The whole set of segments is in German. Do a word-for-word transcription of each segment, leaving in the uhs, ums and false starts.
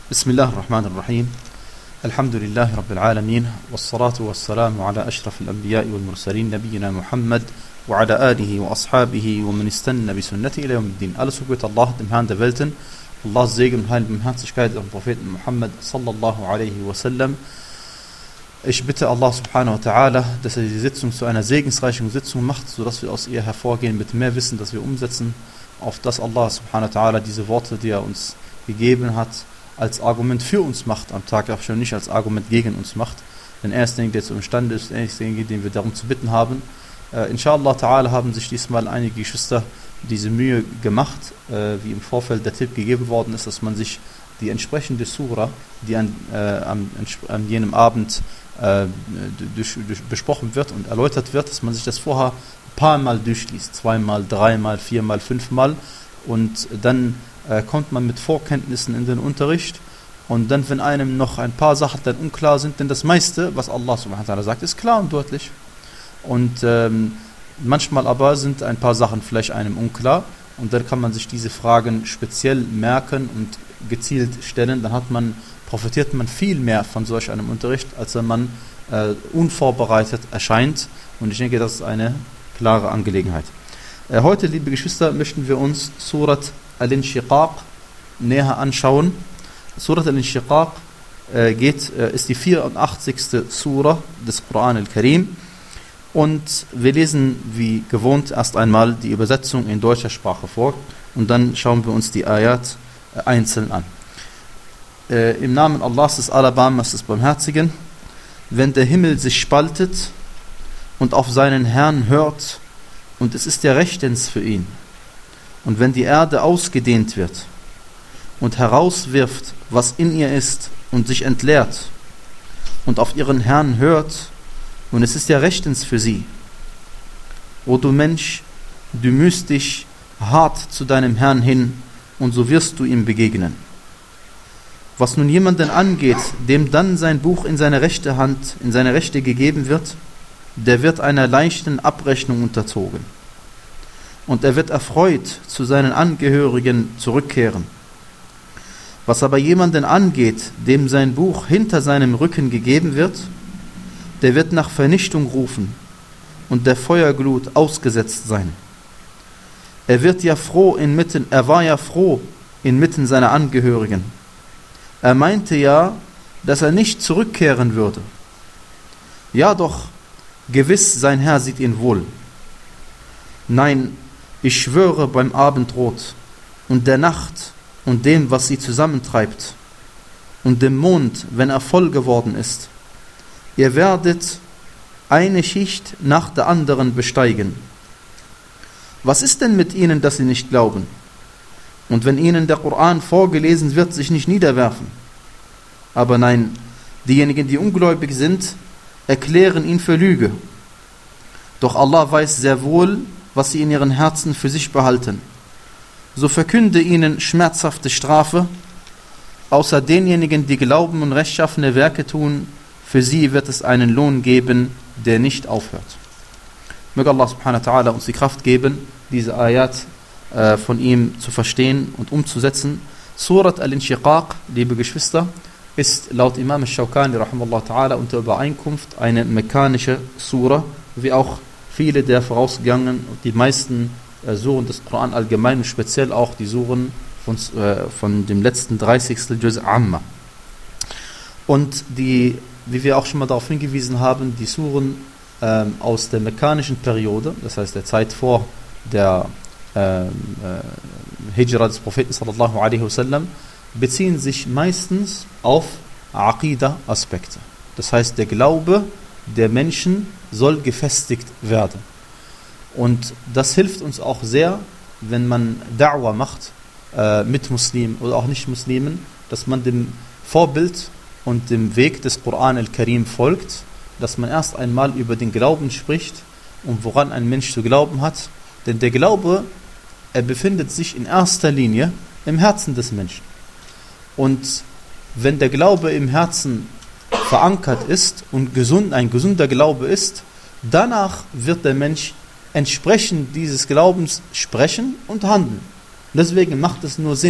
بسم الله الرحمن الرحيم الحمد لله رب العالمين والصلاة والسلام على أشرف الأنبياء والمرسلين نبينا Muhammad وعلى آله وأصحابه ومن استنى بسنته إلى يوم الدين. Alles so gut Allah, dem Herrn der Welten, Allahs Segen und Heil und Barmherzigkeit auf den Propheten Muhammad sallallahu alaihi wasallam. Ich bitte Allah subhanahu wa ta'ala, dass er die Sitzung zu einer segensreichen Sitzung macht, sodass wir aus ihr hervorgehen mit mehr Wissen, das wir umsetzen, auf das Allah subhanahu wa ta'ala diese Worte, die er uns gegeben hat, als Argument für uns macht am Tag, auch schon nicht als Argument gegen uns macht. Denn er ist derjenige, der zu imstande ist, er ist derjenige, den wir darum zu bitten haben. Äh, inshallah ta'ala haben sich diesmal einige Geschwister diese Mühe gemacht, äh, wie im Vorfeld der Tipp gegeben worden ist, dass man sich die entsprechende Sura, die an, äh, an, an jenem Abend äh, durch, durch besprochen wird und erläutert wird, dass man sich das vorher ein paar Mal durchliest, zweimal, dreimal, viermal, fünfmal, und dann äh, kommt man mit Vorkenntnissen in den Unterricht, und dann, wenn einem noch ein paar Sachen dann unklar sind, denn das meiste, was Allah subhanahu wa ta'ala sagt, ist klar und deutlich, und ähm, manchmal aber sind ein paar Sachen vielleicht einem unklar, und dann kann man sich diese Fragen speziell merken und gezielt stellen, dann hat man, profitiert man viel mehr von solch einem Unterricht, als wenn man äh, unvorbereitet erscheint, und ich denke, das ist eine klare Angelegenheit. Äh, heute, liebe Geschwister, möchten wir uns Surat Al-Inshiqaq näher anschauen. Surat Al-Inshiqaq äh, geht, äh, ist die vierundachtzigste Surah des Quran al-Karim, und wir lesen wie gewohnt erst einmal die Übersetzung in deutscher Sprache vor, und dann schauen wir uns die Ayat äh, einzeln an. Äh, Im Namen Allahs des Alabamas des Barmherzigen: Wenn der Himmel sich spaltet und auf seinen Herrn hört, und es ist der Rechtens für ihn, und wenn die Erde ausgedehnt wird und herauswirft, was in ihr ist, und sich entleert, und auf ihren Herrn hört, und es ist ja rechtens für sie. O du Mensch, du mühst dich hart zu deinem Herrn hin, und so wirst du ihm begegnen. Was nun jemanden angeht, dem dann sein Buch in seine rechte Hand, in seine rechte gegeben wird, der wird einer leichten Abrechnung unterzogen. Und er wird erfreut zu seinen Angehörigen zurückkehren. Was aber jemanden angeht, dem sein Buch hinter seinem Rücken gegeben wird, der wird nach Vernichtung rufen und der Feuerglut ausgesetzt sein. Er wird ja froh inmitten, er war ja froh inmitten seiner Angehörigen. Er meinte ja, dass er nicht zurückkehren würde. Ja doch, gewiss, sein Herr sieht ihn wohl. Nein, ich schwöre beim Abendrot und der Nacht und dem, was sie zusammentreibt, und dem Mond, wenn er voll geworden ist. Ihr werdet eine Schicht nach der anderen besteigen. Was ist denn mit ihnen, dass sie nicht glauben? Und wenn ihnen der Koran vorgelesen wird, sich nicht niederwerfen? Aber nein, diejenigen, die ungläubig sind, erklären ihn für Lüge. Doch Allah weiß sehr wohl, was sie in ihren Herzen für sich behalten. So verkünde ihnen schmerzhafte Strafe, außer denjenigen, die glauben und rechtschaffene Werke tun, für sie wird es einen Lohn geben, der nicht aufhört. Möge Allah subhanahu wa ta'ala uns die Kraft geben, diese Ayat äh, von ihm zu verstehen und umzusetzen. Surat Al-Inshiqaq, liebe Geschwister, ist laut Imam al-Shawkani rahimahullah ta'ala unter Übereinkunft eine mekkanische Surah, wie auch viele der vorausgegangenen und die meisten äh, Suren des Koran allgemein, und speziell auch die Suren von, äh, von dem letzten dreißigsten Juz Amma. Und die, wie wir auch schon mal darauf hingewiesen haben, die Suren äh, aus der mekkanischen Periode, das heißt der Zeit vor der äh, äh, Hijra des Propheten sallallahu alaihi wasallam, beziehen sich meistens auf Aqidah-Aspekte. Das heißt, der Glaube der Menschen soll gefestigt werden. Und das hilft uns auch sehr, wenn man Da'wah macht äh, mit Muslimen oder auch Nicht-Muslimen, dass man dem Vorbild und dem Weg des Quran al-Karim folgt, dass man erst einmal über den Glauben spricht und woran ein Mensch zu glauben hat. Denn der Glaube, er befindet sich in erster Linie im Herzen des Menschen. Und wenn der Glaube im Herzen verankert ist und gesund, ein gesunder Glaube ist, danach wird der Mensch entsprechend dieses Glaubens sprechen und handeln. Deswegen macht es nur Sinn,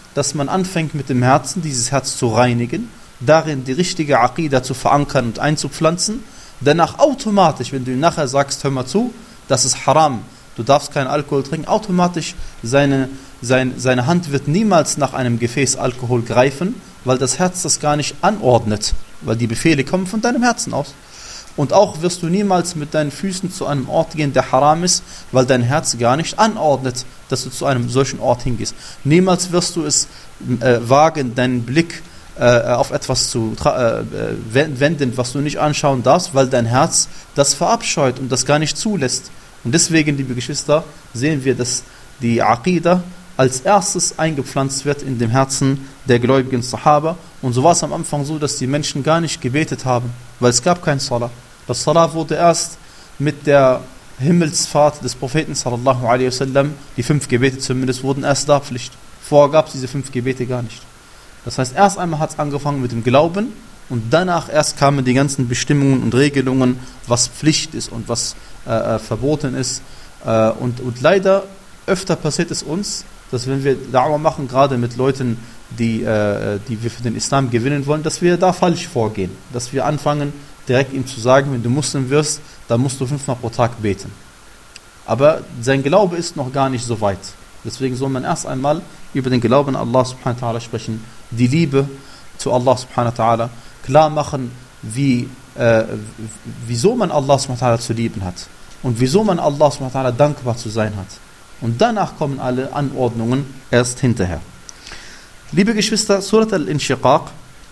dass man anfängt mit dem Herzen, dieses Herz zu reinigen, darin die richtige Aqidah zu verankern und einzupflanzen. Danach automatisch, wenn du ihm nachher sagst, hör mal zu, das ist haram, du darfst keinen Alkohol trinken, automatisch seine, seine, seine Hand wird niemals nach einem Gefäß Alkohol greifen, weil das Herz das gar nicht anordnet, weil die Befehle kommen von deinem Herzen aus. Und auch wirst du niemals mit deinen Füßen zu einem Ort gehen, der haram ist, weil dein Herz gar nicht anordnet, dass du zu einem solchen Ort hingehst. Niemals wirst du es äh, wagen, deinen Blick äh, auf etwas zu äh, wenden, was du nicht anschauen darfst, weil dein Herz das verabscheut und das gar nicht zulässt. Und deswegen, liebe Geschwister, sehen wir, dass die Aqidah als erstes eingepflanzt wird in dem Herzen der gläubigen Sahaba. Und so war es am Anfang so, dass die Menschen gar nicht gebetet haben, weil es gab kein Salah. Das Salah wurde erst mit der Himmelsfahrt des Propheten sallallahu alaihi wasallam, die fünf Gebete zumindest, wurden erst da Pflicht. Vorher gab es diese fünf Gebete gar nicht. Das heißt, erst einmal hat es angefangen mit dem Glauben und danach erst kamen die ganzen Bestimmungen und Regelungen, was Pflicht ist und was äh, verboten ist. Äh, und, und leider öfter passiert es uns, dass wenn wir Da'wah machen, gerade mit Leuten, die, äh, die wir für den Islam gewinnen wollen, dass wir da falsch vorgehen. Dass wir anfangen, direkt ihm zu sagen, wenn du Muslim wirst, dann musst du fünfmal pro Tag beten. Aber sein Glaube ist noch gar nicht so weit. Deswegen soll man erst einmal über den Glauben an Allah subhanahu wa ta'ala sprechen, die Liebe zu Allah subhanahu wa ta'ala, klar machen, wie, äh, wieso man Allah subhanahu wa ta'ala zu lieben hat und wieso man Allah subhanahu wa ta'ala dankbar zu sein hat. Und danach kommen alle Anordnungen erst hinterher. Liebe Geschwister, Surat al-Inshiqaq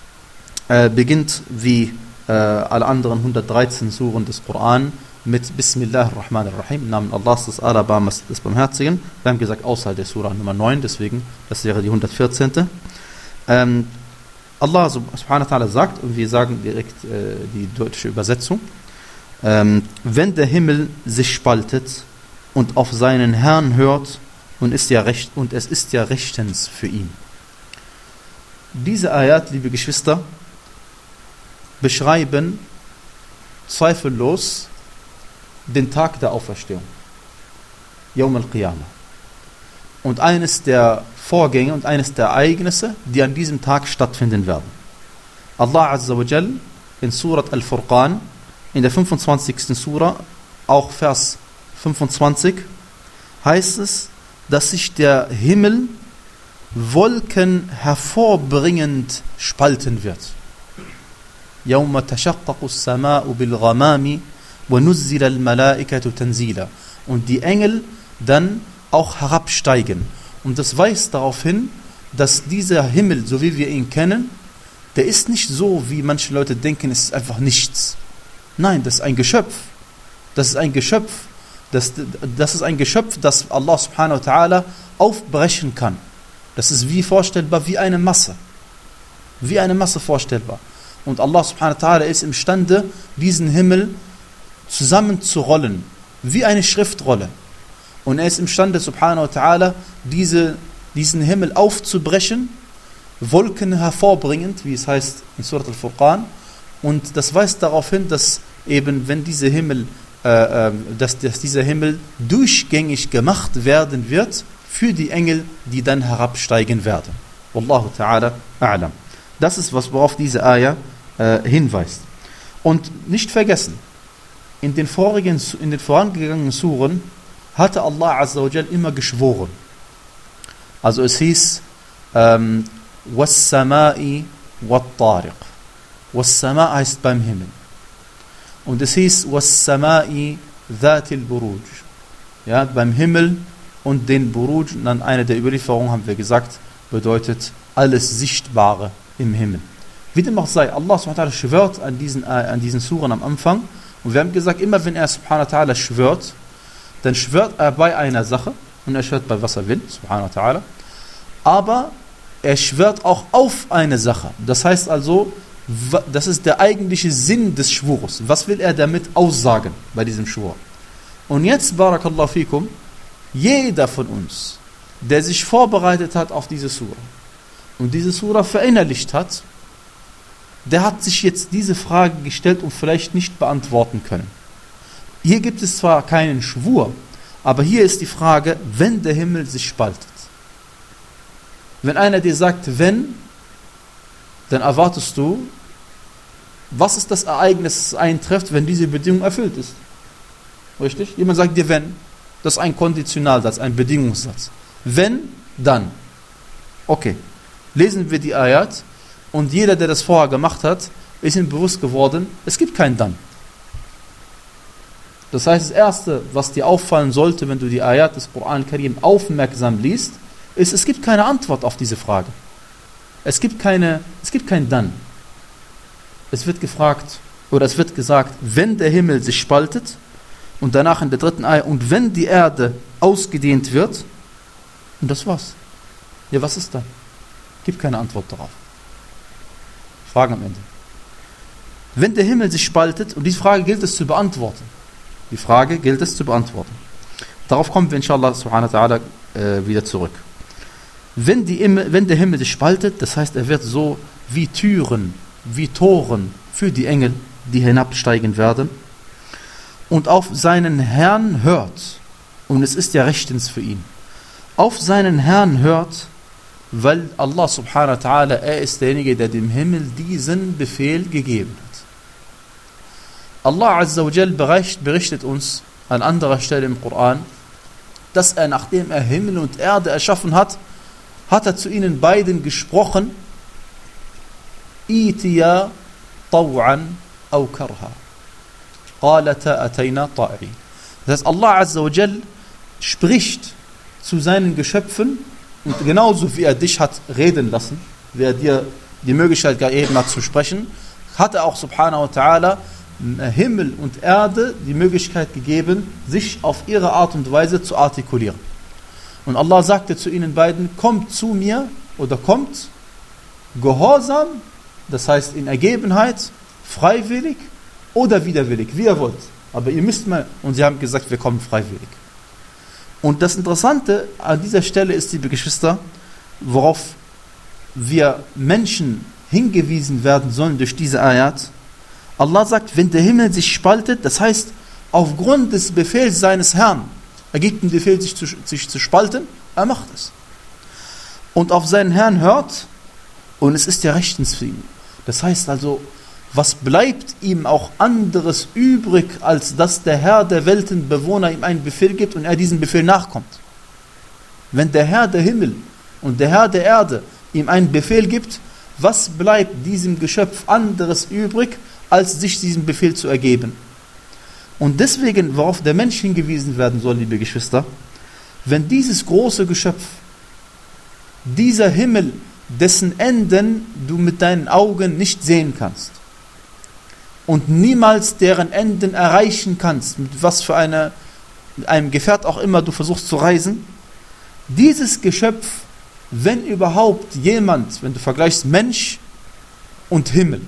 äh, beginnt wie äh, alle anderen hundertdreizehn Suren des Koran mit Bismillah ar-Rahman ar-Rahim, im Namen Allahs, des Alabamas, des Barmherzigen. Wir haben gesagt, außerhalb der Surah Nummer neun, deswegen, das wäre die hundertvierzehnte. Ähm, Allah subhanahu wa ta'ala sagt, und wir sagen direkt äh, die deutsche Übersetzung, ähm, wenn der Himmel sich spaltet und auf seinen Herrn hört und, ist ja recht, und es ist ja rechtens für ihn. Diese Ayat, liebe Geschwister, beschreiben zweifellos den Tag der Auferstehung, Yawm al-Qiyamah. Und eines der Vorgänge und eines der Ereignisse, die an diesem Tag stattfinden werden. Allah Azza wa Jal in Surat al-Furqan, in der fünfundzwanzigsten Surah, auch Vers fünfundzwanzig, heißt es, dass sich der Himmel Wolken hervorbringend spalten wird. Yawma tashaqqaqu as-sama'u bil ghamami wa nuzzila al-mala'ikatu tanzila. Und die Engel dann auch herabsteigen. Und das weist darauf hin, dass dieser Himmel, so wie wir ihn kennen, der ist nicht so, wie manche Leute denken, es ist einfach nichts. Nein, das ist ein Geschöpf. Das ist ein Geschöpf. Das, das ist ein Geschöpf, das Allah subhanahu wa ta'ala aufbrechen kann. Das ist wie vorstellbar, wie eine Masse. Wie eine Masse vorstellbar. Und Allah subhanahu wa ta'ala ist imstande, diesen Himmel zusammenzurollen, wie eine Schriftrolle. Und er ist imstande, subhanahu wa ta'ala, diese, diesen Himmel aufzubrechen, Wolken hervorbringend, wie es heißt in Surat al-Furqan. Und das weist darauf hin, dass eben, wenn diese Himmel, äh, dass, dass dieser Himmel durchgängig gemacht werden wird für die Engel, die dann herabsteigen werden. Wallahu ta'ala a'lam. Das ist, was worauf diese Ayah äh, hinweist. Und nicht vergessen, in den vorigen, in den vorangegangenen Suren hatte Allah Azza wa Jal immer geschworen. Also es hieß ähm, Was-Sama'i wat-Tariq. Was-Sama' heißt beim Himmel. Und es hieß Was-Sama'i dhatil Buruj. Ja, beim Himmel und den Buruj. Und dann eine der Überlieferungen, haben wir gesagt, bedeutet alles Sichtbare im Himmel. Wie dem auch sei, Allah subhanahu wa ta'ala schwört an diesen, äh, an diesen Suren am Anfang. Und wir haben gesagt, immer wenn er subhanahu wa ta'ala schwört, dann schwört er bei einer Sache und er schwört bei was er will, subhanahu wa ta'ala. Aber er schwört auch auf eine Sache. Das heißt also, das ist der eigentliche Sinn des Schwurs. Was will er damit aussagen bei diesem Schwur? Und jetzt, barakallahu fikum, jeder von uns, der sich vorbereitet hat auf diese Sura und diese Sura verinnerlicht hat, der hat sich jetzt diese Frage gestellt und vielleicht nicht beantworten können. Hier gibt es zwar keinen Schwur, aber hier ist die Frage, wenn der Himmel sich spaltet. Wenn einer dir sagt, wenn, dann erwartest du, was ist das Ereignis, das eintrifft, wenn diese Bedingung erfüllt ist. Richtig? Jemand sagt dir, wenn. Das ist ein Konditionalsatz, ein Bedingungssatz. Wenn, dann. Okay. Lesen wir die Ayat und jeder, der das vorher gemacht hat, ist ihm bewusst geworden, es gibt kein dann. Das heißt, das Erste, was dir auffallen sollte, wenn du die Ayat des Koran Karim aufmerksam liest, ist, es gibt keine Antwort auf diese Frage. Es gibt keine, es gibt kein dann. Es wird gefragt, oder es wird gesagt, wenn der Himmel sich spaltet, und danach in der dritten Ayat, und wenn die Erde ausgedehnt wird, und das war's. Ja, was ist dann? Gibt keine Antwort darauf. Fragen am Ende. Wenn der Himmel sich spaltet, und diese Frage gilt es zu beantworten. Die Frage gilt es zu beantworten. Darauf kommen wir inshallah subhanahu wa ta'ala äh, wieder zurück. Wenn, die, wenn der Himmel sich spaltet, das heißt, er wird so wie Türen, wie Toren für die Engel, die hinabsteigen werden, und auf seinen Herrn hört, und es ist ja rechtens für ihn, auf seinen Herrn hört, weil Allah subhanahu wa ta'ala, er ist derjenige, der dem Himmel diesen Befehl gegeben hat. Allah azza wa jal berichtet uns an anderer Stelle im Koran, dass er, nachdem er Himmel und Erde erschaffen hat, hat er zu ihnen beiden gesprochen, Itiya taw'an aw karha. Qalata atayna ta'i. Das heißt, Allah azza wa jal spricht zu seinen Geschöpfen, und genauso wie er dich hat reden lassen, wie er dir die Möglichkeit gegeben hat zu sprechen, hat er auch subhanahu wa ta'ala Himmel und Erde die Möglichkeit gegeben, sich auf ihre Art und Weise zu artikulieren. Und Allah sagte zu ihnen beiden, kommt zu mir, oder kommt gehorsam, das heißt in Ergebenheit, freiwillig oder widerwillig, wie ihr wollt. Aber ihr müsst mal, und sie haben gesagt, wir kommen freiwillig. Und das Interessante an dieser Stelle ist, liebe Geschwister, worauf wir Menschen hingewiesen werden sollen durch diese Ayat. Allah sagt, wenn der Himmel sich spaltet, das heißt, aufgrund des Befehls seines Herrn, er gibt den Befehl, sich zu, sich zu spalten, er macht es. Und auf seinen Herrn hört, und es ist ja rechtens für ihn. Das heißt also, was bleibt ihm auch anderes übrig, als dass der Herr der Weltenbewohner ihm einen Befehl gibt und er diesem Befehl nachkommt? Wenn der Herr der Himmel und der Herr der Erde ihm einen Befehl gibt, was bleibt diesem Geschöpf anderes übrig, als sich diesem Befehl zu ergeben? Und deswegen, worauf der Mensch hingewiesen werden soll, liebe Geschwister, wenn dieses große Geschöpf, dieser Himmel, dessen Enden du mit deinen Augen nicht sehen kannst und niemals deren Enden erreichen kannst, mit was für eine, mit einem Gefährt auch immer du versuchst zu reisen, dieses Geschöpf, wenn überhaupt jemand, wenn du vergleichst Mensch und Himmel,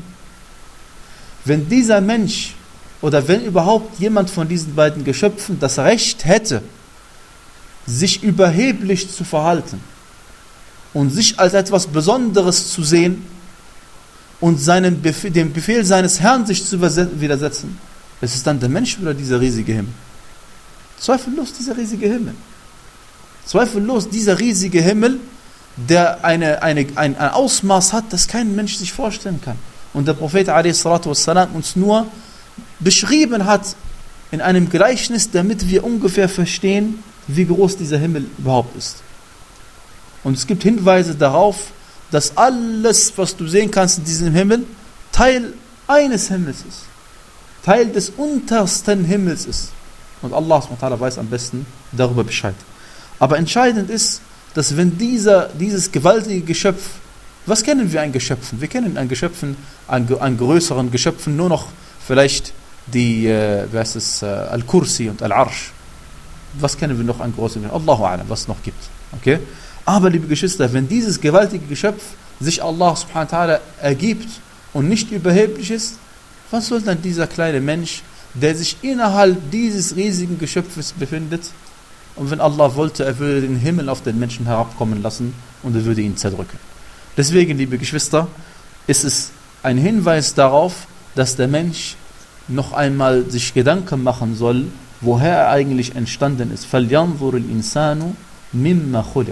wenn dieser Mensch oder wenn überhaupt jemand von diesen beiden Geschöpfen das Recht hätte, sich überheblich zu verhalten und sich als etwas Besonderes zu sehen und seinen Befehl, dem Befehl seines Herrn sich zu widersetzen, ist es dann der Mensch oder dieser riesige Himmel? Zweifellos dieser riesige Himmel. Zweifellos dieser riesige Himmel, der eine, eine, ein, ein Ausmaß hat, das kein Mensch sich vorstellen kann. Und der Prophet a s. uns nur beschrieben hat in einem Gleichnis, damit wir ungefähr verstehen, wie groß dieser Himmel überhaupt ist. Und es gibt Hinweise darauf, dass alles, was du sehen kannst in diesem Himmel, Teil eines Himmels ist. Teil des untersten Himmels ist. Und Allah subhanahu wa ta'ala weiß am besten darüber Bescheid. Aber entscheidend ist, dass wenn dieser, dieses gewaltige Geschöpf, was kennen wir an Geschöpfen? Wir kennen an Geschöpfen, an, an größeren Geschöpfen nur noch vielleicht die, äh, wie heißt es, äh, Al-Kursi und Al-Arsh. Was kennen wir noch an größeren Geschöpfen? Allahu a'lam, was es noch gibt. Okay? Aber liebe Geschwister, wenn dieses gewaltige Geschöpf sich Allah subhanahu wa ta'ala ergibt und nicht überheblich ist, was soll dann dieser kleine Mensch, der sich innerhalb dieses riesigen Geschöpfes befindet, und wenn Allah wollte, er würde den Himmel auf den Menschen herabkommen lassen und er würde ihn zerdrücken. Deswegen, liebe Geschwister, ist es ein Hinweis darauf, dass der Mensch noch einmal sich Gedanken machen soll, woher er eigentlich entstanden ist. فَلْيَنْظُرِ الْإِنسَانُ مِمَّا خُلِقَ.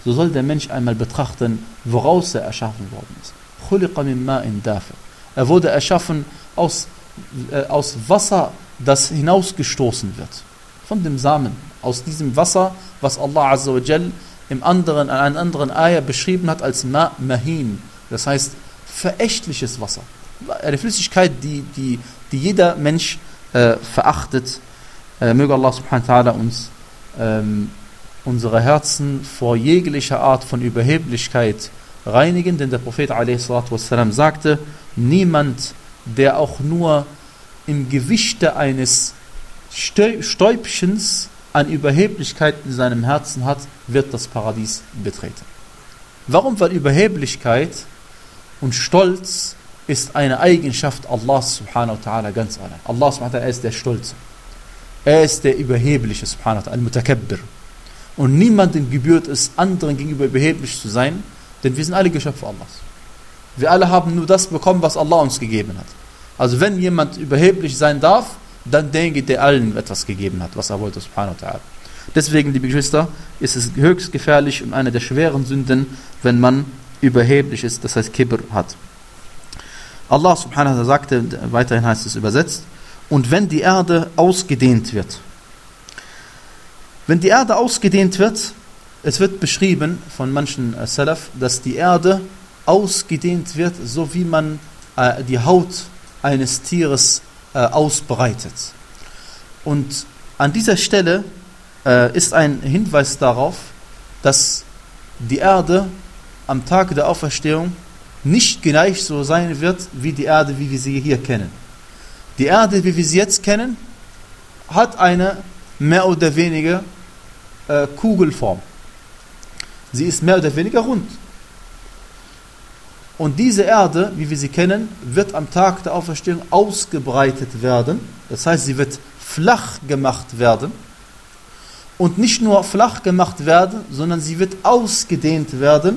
so soll der Mensch einmal betrachten, woraus er erschaffen worden ist. خُلِقَ مِن مَاءٍ دَافِقٍ. Er wurde erschaffen aus, äh, aus Wasser, das hinausgestoßen wird. Von dem Samen. Aus diesem Wasser, was Allah Azza wa Jal im anderen, an einer anderen Ayah beschrieben hat als Ma Mahin. Das heißt, verächtliches Wasser. Eine Flüssigkeit, die, die, die jeder Mensch äh, verachtet. Äh, möge Allah subhanahu wa ta'ala uns ähm, unsere Herzen vor jeglicher Art von Überheblichkeit reinigen, denn der Prophet a s. sagte, niemand, der auch nur im Gewichte eines Stäubchens an Überheblichkeit in seinem Herzen hat, wird das Paradies betreten. Warum? Weil Überheblichkeit und Stolz ist eine Eigenschaft Allahs subhanahu wa ta'ala ganz allein. Allah subhanahu wa ta'ala ist der Stolze. Er ist der Überhebliche subhanahu wa ta'ala, al-Mutakabbir. Und niemandem gebührt es, anderen gegenüber überheblich zu sein, denn wir sind alle Geschöpfe Allahs. Wir alle haben nur das bekommen, was Allah uns gegeben hat. Also wenn jemand überheblich sein darf, dann denke, der allen etwas gegeben hat, was er wollte, subhanahu wa ta'ala. Deswegen, liebe Geschwister, ist es höchst gefährlich und eine der schweren Sünden, wenn man überheblich ist, das heißt Kibr hat. Allah subhanahu wa ta'ala sagte, weiterhin heißt es übersetzt, und wenn die Erde ausgedehnt wird. Wenn die Erde ausgedehnt wird, es wird beschrieben von manchen äh, Salaf, dass die Erde ausgedehnt wird, so wie man äh, die Haut eines Tieres äh, ausbreitet. Und an dieser Stelle äh, ist ein Hinweis darauf, dass die Erde am Tag der Auferstehung nicht gleich so sein wird, wie die Erde, wie wir sie hier kennen. Die Erde, wie wir sie jetzt kennen, hat eine mehr oder weniger äh, Kugelform. Sie ist mehr oder weniger rund. Und diese Erde, wie wir sie kennen, wird am Tag der Auferstehung ausgebreitet werden. Das heißt, sie wird flach gemacht werden. Und nicht nur flach gemacht werden, sondern sie wird ausgedehnt werden,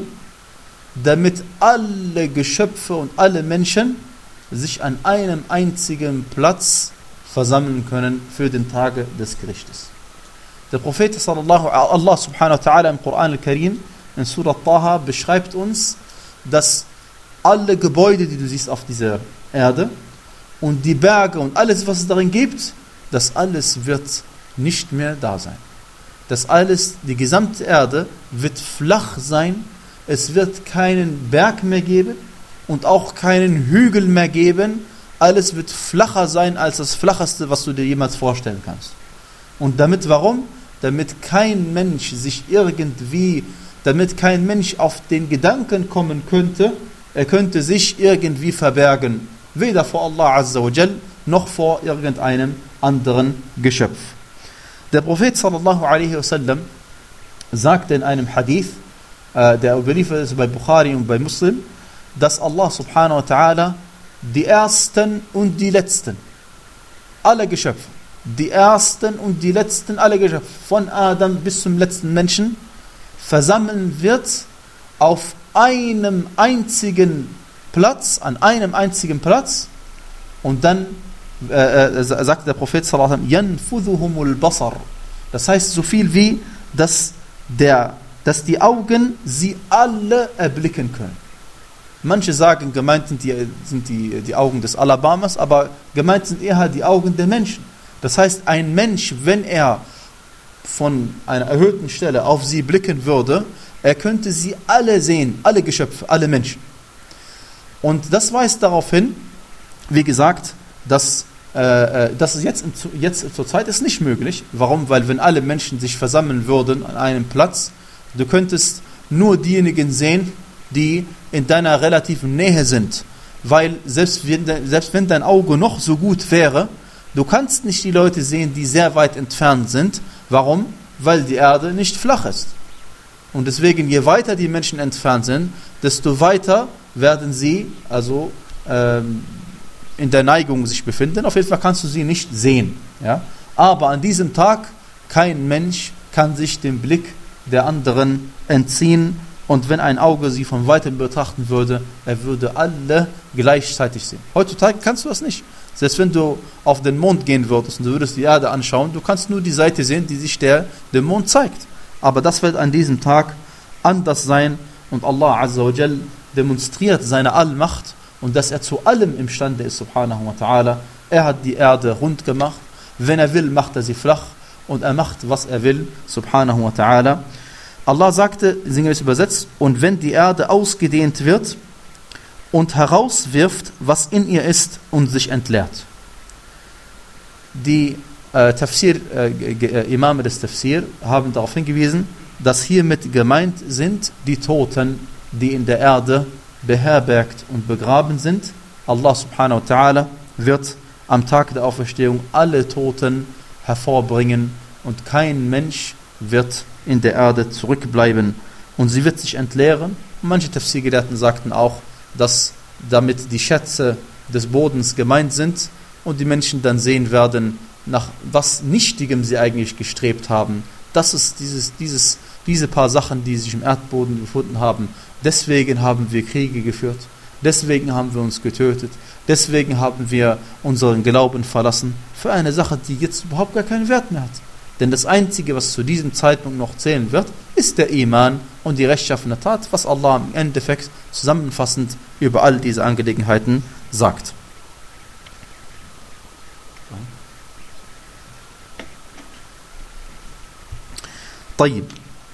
damit alle Geschöpfe und alle Menschen sich an einem einzigen Platz versammeln können für den Tage des Gerichtes. Der Prophet sallallahu Allah subhanahu wa ta'ala im Koran al-Karim in Surah Taha beschreibt uns, dass alle Gebäude, die du siehst auf dieser Erde und die Berge und alles, was es darin gibt, das alles wird nicht mehr da sein. Das alles, die gesamte Erde wird flach sein, es wird keinen Berg mehr geben und auch keinen Hügel mehr geben. Alles wird flacher sein als das Flacheste, was du dir jemals vorstellen kannst. Und damit warum? Damit kein Mensch sich irgendwie, damit kein Mensch auf den Gedanken kommen könnte, er könnte sich irgendwie verbergen. Weder vor Allah Azza wa Jal, noch vor irgendeinem anderen Geschöpf. Der Prophet sallallahu alaihi wasallam sagte in einem Hadith, äh, der überliefert ist bei Bukhari und bei Muslim, dass Allah subhanahu wa ta'ala die Ersten und die Letzten, alle Geschöpfe, die Ersten und die Letzten, alle Geschöpfe, von Adam bis zum letzten Menschen, versammeln wird auf einem einzigen Platz, an einem einzigen Platz, und dann äh, äh, sagt der Prophet sallallahu alaihi wasallam, yanfudhuhumul basar. Das heißt so viel wie, dass, der, dass die Augen sie alle erblicken können. Manche sagen, gemeint sind die, sind die, die Augen des Alabamas, aber gemeint sind eher die Augen der Menschen. Das heißt, ein Mensch, wenn er von einer erhöhten Stelle auf sie blicken würde, er könnte sie alle sehen, alle Geschöpfe, alle Menschen. Und das weist darauf hin, wie gesagt, dass äh, das ist jetzt, jetzt zur Zeit ist nicht möglich. Warum? Weil wenn alle Menschen sich versammeln würden an einem Platz, du könntest nur diejenigen sehen, die in deiner relativen Nähe sind. Weil selbst wenn, selbst wenn dein Auge noch so gut wäre, du kannst nicht die Leute sehen, die sehr weit entfernt sind. Warum? Weil die Erde nicht flach ist. Und deswegen, je weiter die Menschen entfernt sind, desto weiter werden sie also ähm, in der Neigung sich befinden. Auf jeden Fall kannst du sie nicht sehen. Ja? Aber an diesem Tag, kein Mensch kann sich dem Blick der anderen entziehen. Und wenn ein Auge sie von weitem betrachten würde, er würde alle gleichzeitig sehen. Heutzutage kannst du das nicht. Selbst wenn du auf den Mond gehen würdest und du würdest die Erde anschauen, du kannst nur die Seite sehen, die sich der, der Mond zeigt. Aber das wird an diesem Tag anders sein und Allah Azza wa Jal demonstriert seine Allmacht und dass er zu allem imstande ist, subhanahu wa ta'ala. Er hat die Erde rund gemacht, wenn er will, macht er sie flach und er macht, was er will, subhanahu wa ta'ala. Allah sagte, sinngemäß übersetzt, und wenn die Erde ausgedehnt wird und herauswirft, was in ihr ist und sich entleert. Die äh, Tafsir, äh, äh, Imame des Tafsir haben darauf hingewiesen, dass hiermit gemeint sind die Toten, die in der Erde beherbergt und begraben sind. Allah subhanahu wa ta'ala wird am Tag der Auferstehung alle Toten hervorbringen und kein Mensch wird in der Erde zurückbleiben und sie wird sich entleeren. Manche Tafsir-Gelehrten sagten auch, dass damit die Schätze des Bodens gemeint sind und die Menschen dann sehen werden, nach was Nichtigem sie eigentlich gestrebt haben. Das ist dieses, dieses, diese paar Sachen, die sich im Erdboden befunden haben. Deswegen haben wir Kriege geführt, deswegen haben wir uns getötet, deswegen haben wir unseren Glauben verlassen für eine Sache, die jetzt überhaupt gar keinen Wert mehr hat. Denn das Einzige, was zu diesem Zeitpunkt noch zählen wird, ist der Iman und die rechtschaffene Tat, was Allah im Endeffekt zusammenfassend über all diese Angelegenheiten sagt. Tayyib.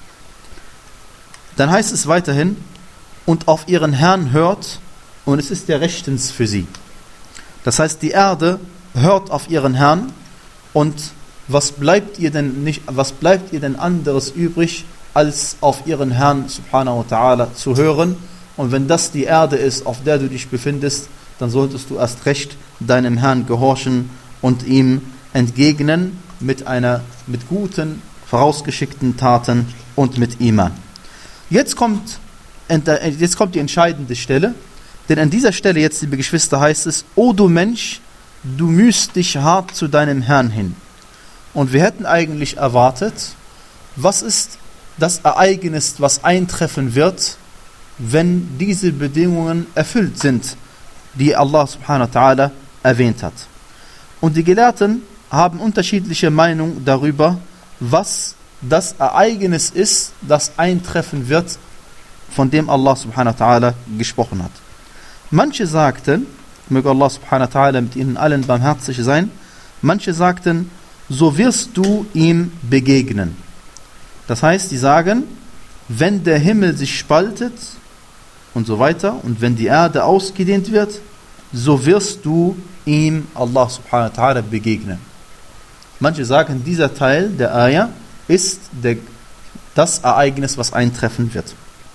Dann heißt es weiterhin, und auf ihren Herrn hört, und es ist der rechtens für sie. Das heißt, die Erde hört auf ihren Herrn, und was bleibt ihr denn nicht, was bleibt ihr denn anderes übrig, als auf ihren Herrn subhanahu wa ta'ala zu hören? Und wenn das die Erde ist, auf der du dich befindest, dann solltest du erst recht deinem Herrn gehorchen und ihm entgegnen mit einer, mit guten, vorausgeschickten Taten und mit Iman. Jetzt kommt, jetzt kommt die entscheidende Stelle, denn an dieser Stelle jetzt, liebe Geschwister, heißt es, O du Mensch, du mühst dich hart zu deinem Herrn hin. Und wir hätten eigentlich erwartet, was ist das Ereignis, was eintreffen wird, wenn diese Bedingungen erfüllt sind, die Allah subhanahu wa ta'ala erwähnt hat. Und die Gelehrten haben unterschiedliche Meinungen darüber, was das Ereignis ist, das eintreffen wird, von dem Allah subhanahu wa ta'ala gesprochen hat. Manche sagten, möge Allah subhanahu wa ta'ala mit ihnen allen barmherzig sein, manche sagten, so wirst du ihm begegnen. Das heißt, die sagen, wenn der Himmel sich spaltet und so weiter und wenn die Erde ausgedehnt wird, so wirst du ihm, Allah subhanahu wa ta'ala, begegnen. Manche sagen, dieser Teil der Ayah ist der, das Ereignis, was eintreffen wird.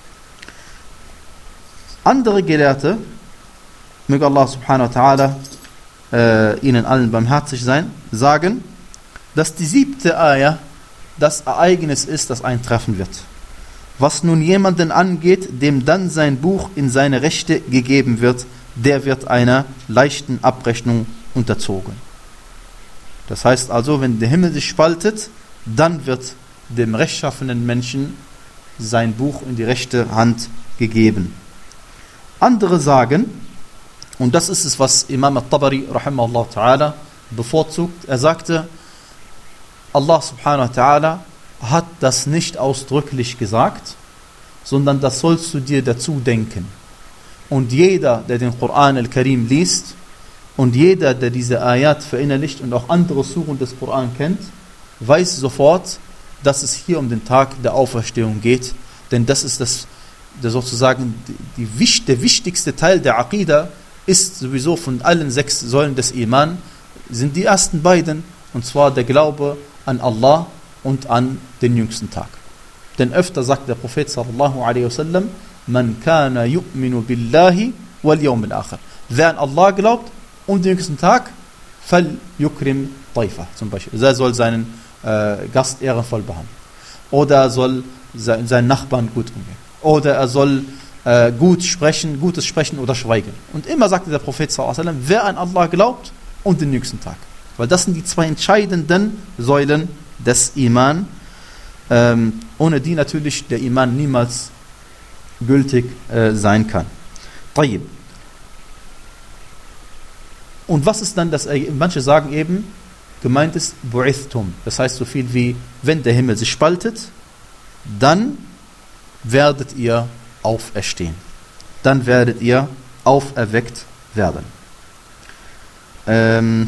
Andere Gelehrte, möge Allah subhanahu wa ta'ala äh, ihnen allen barmherzig sein, sagen, dass die siebte Ayah das Ereignis ist, das eintreffen wird. Was nun jemanden angeht, dem dann sein Buch in seine Rechte gegeben wird, der wird einer leichten Abrechnung unterzogen. Das heißt also, wenn der Himmel sich spaltet, dann wird dem rechtschaffenen Menschen sein Buch in die rechte Hand gegeben. Andere sagen, und das ist es, was Imam al-Tabari rahimahullah ta'ala bevorzugt, er sagte, Allah subhanahu wa ta'ala hat das nicht ausdrücklich gesagt, sondern das sollst du dir dazu denken. Und jeder, der den Koran al-Karim liest und jeder, der diese Ayat verinnerlicht und auch andere Suren des Koran kennt, weiß sofort, dass es hier um den Tag der Auferstehung geht, denn das ist das, der sozusagen die, die, der wichtigste Teil der Aqidah ist sowieso von allen sechs Säulen des Iman, sind die ersten beiden, und zwar der Glaube an Allah und an den jüngsten Tag. Denn öfter sagt der Prophet sallallahu alaihi wasallam, man kana yu'minu billahi wal yawm al-akhir. Wer an Allah glaubt und den jüngsten Tag, fal yukrim taifa zum Beispiel. Er soll seinen äh, Gast ehrenvoll behandeln. Oder er soll se- seinen Nachbarn gut umgehen. Oder er soll äh, gut sprechen, Gutes sprechen oder schweigen. Und immer sagte der Prophet sallallahu alaihi wasallam, wer an Allah glaubt und den jüngsten Tag. Weil das sind die zwei entscheidenden Säulen des Iman, ähm, ohne die natürlich der Iman niemals gültig äh, sein kann. Tayyib. Und was ist dann das? Manche sagen eben, gemeint ist Bu'ithtum. Das heißt so viel wie, wenn der Himmel sich spaltet, dann werdet ihr auferstehen. Dann werdet ihr auferweckt werden. Ähm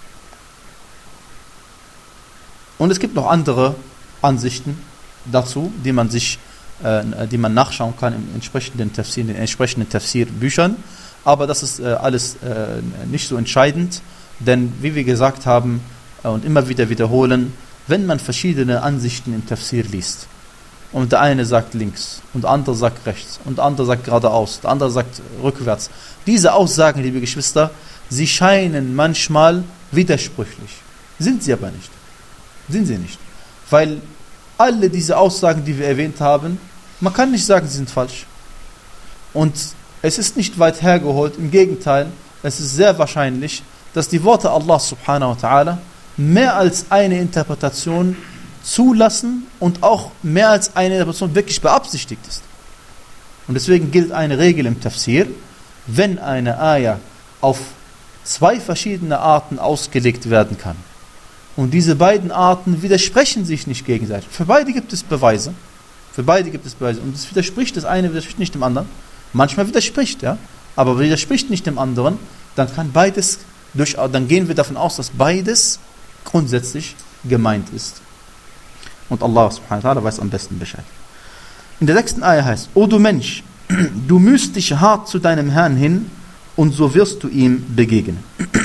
Und es gibt noch andere Ansichten dazu, die man sich, äh, die man nachschauen kann in entsprechenden Tafsir, in den entsprechenden Tafsir-Büchern. Aber das ist äh, alles äh, nicht so entscheidend, denn wie wir gesagt haben äh, und immer wieder wiederholen, wenn man verschiedene Ansichten im Tafsir liest und der eine sagt links und der andere sagt rechts und der andere sagt geradeaus, der andere sagt rückwärts. Diese Aussagen, liebe Geschwister, sie scheinen manchmal widersprüchlich, sind sie aber nicht. Sind sie nicht. Weil alle diese Aussagen, die wir erwähnt haben, man kann nicht sagen, sie sind falsch. Und es ist nicht weit hergeholt, im Gegenteil, es ist sehr wahrscheinlich, dass die Worte Allah subhanahu wa ta'ala mehr als eine Interpretation zulassen und auch mehr als eine Interpretation wirklich beabsichtigt ist. Und deswegen gilt eine Regel im Tafsir, wenn eine Ayah auf zwei verschiedene Arten ausgelegt werden kann und diese beiden Arten widersprechen sich nicht gegenseitig, für beide gibt es Beweise, für beide gibt es Beweise und es widerspricht, das eine widerspricht nicht dem anderen, manchmal widerspricht, ja, aber widerspricht nicht dem anderen, dann kann beides, durch, dann gehen wir davon aus, dass beides grundsätzlich gemeint ist. Und Allah subhanahu wa ta'ala weiß am besten Bescheid. In der sechsten Ayah heißt, O du Mensch, du mühst dich hart zu deinem Herrn hin und so wirst du ihm begegnen.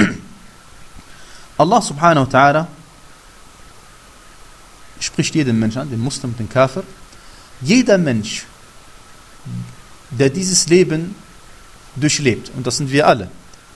Allah subhanahu wa ta'ala spricht jedem Menschen an, den Muslim und den Kafir. Jeder Mensch, der dieses Leben durchlebt, und das sind wir alle,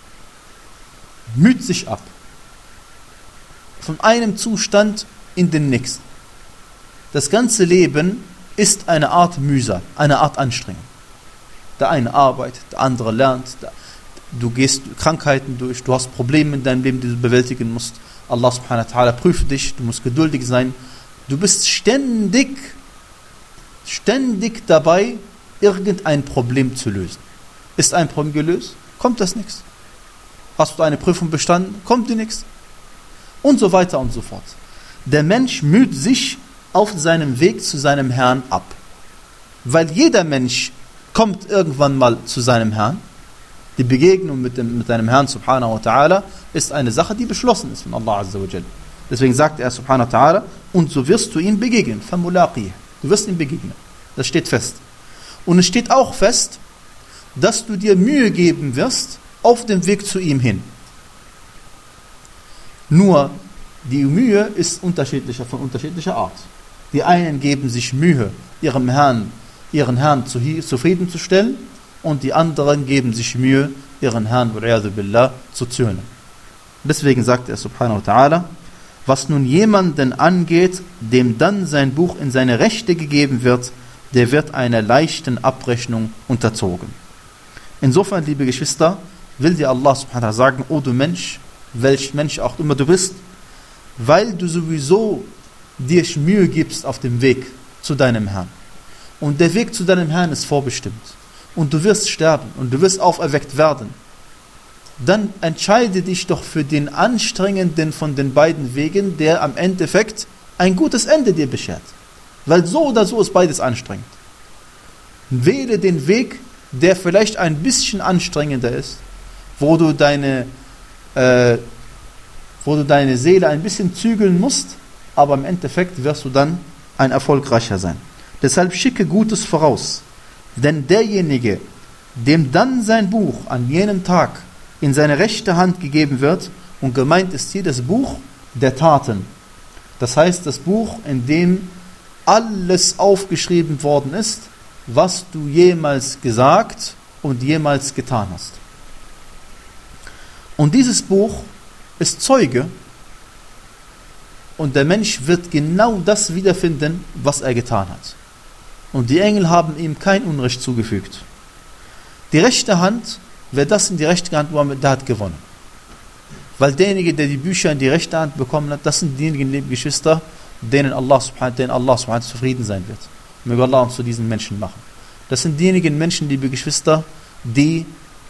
müht sich ab. Von einem Zustand in den nächsten. Das ganze Leben ist eine Art Mühsal, eine Art Anstrengung. Der eine arbeitet, der andere lernt, du gehst Krankheiten durch, du hast Probleme in deinem Leben, die du bewältigen musst. Allah subhanahu wa ta'ala prüft dich, du musst geduldig sein. Du bist ständig, ständig dabei, irgendein Problem zu lösen. Ist ein Problem gelöst? Kommt das nichts. Hast du eine Prüfung bestanden? Kommt dir nichts. Und so weiter und so fort. Der Mensch müht sich auf seinem Weg zu seinem Herrn ab. Weil jeder Mensch kommt irgendwann mal zu seinem Herrn. Die Begegnung mit, dem, mit deinem Herrn subhanahu wa ta'ala ist eine Sache, die beschlossen ist von Allah azza wa jalla. Deswegen sagt er subhanahu wa ta'ala, und so wirst du ihm begegnen. Famulaqih. Du wirst ihm begegnen. Das steht fest. Und es steht auch fest, dass du dir Mühe geben wirst auf dem Weg zu ihm hin. Nur die Mühe ist unterschiedlicher, von unterschiedlicher Art. Die einen geben sich Mühe, ihrem Herrn, ihren Herrn zufriedenzustellen, und die anderen geben sich Mühe, ihren Herrn billah, zu zürnen. Deswegen sagt er subhanahu wa ta'ala, was nun jemanden angeht, dem dann sein Buch in seine Rechte gegeben wird, der wird einer leichten Abrechnung unterzogen. Insofern, liebe Geschwister, will dir Allah subhanahu wa ta'ala sagen, o du Mensch, welch Mensch auch immer du bist, weil du sowieso dir Mühe gibst auf dem Weg zu deinem Herrn. Und der Weg zu deinem Herrn ist vorbestimmt. Und du wirst sterben und du wirst auferweckt werden. Dann entscheide dich doch für den anstrengenden von den beiden Wegen, der am Endeffekt ein gutes Ende dir beschert. Weil so oder so ist beides anstrengend. Wähle den Weg, der vielleicht ein bisschen anstrengender ist, wo du deine, äh, wo du deine Seele ein bisschen zügeln musst, aber im Endeffekt wirst du dann ein erfolgreicher sein. Deshalb schicke Gutes voraus, denn derjenige, dem dann sein Buch an jenem Tag in seine rechte Hand gegeben wird, und gemeint ist hier das Buch der Taten. Das heißt, das Buch, in dem alles aufgeschrieben worden ist, was du jemals gesagt und jemals getan hast. Und dieses Buch ist Zeuge, und der Mensch wird genau das wiederfinden, was er getan hat. Und die Engel haben ihm kein Unrecht zugefügt. Die rechte Hand, wer das in die rechte Hand bekommt, der hat gewonnen. Weil derjenige, der die Bücher in die rechte Hand bekommen hat, das sind diejenigen, liebe Geschwister, denen Allah subhanahu denen Allah subhanahu zufrieden sein wird. Möge Allah uns zu diesen Menschen machen. Das sind diejenigen Menschen, liebe Geschwister, die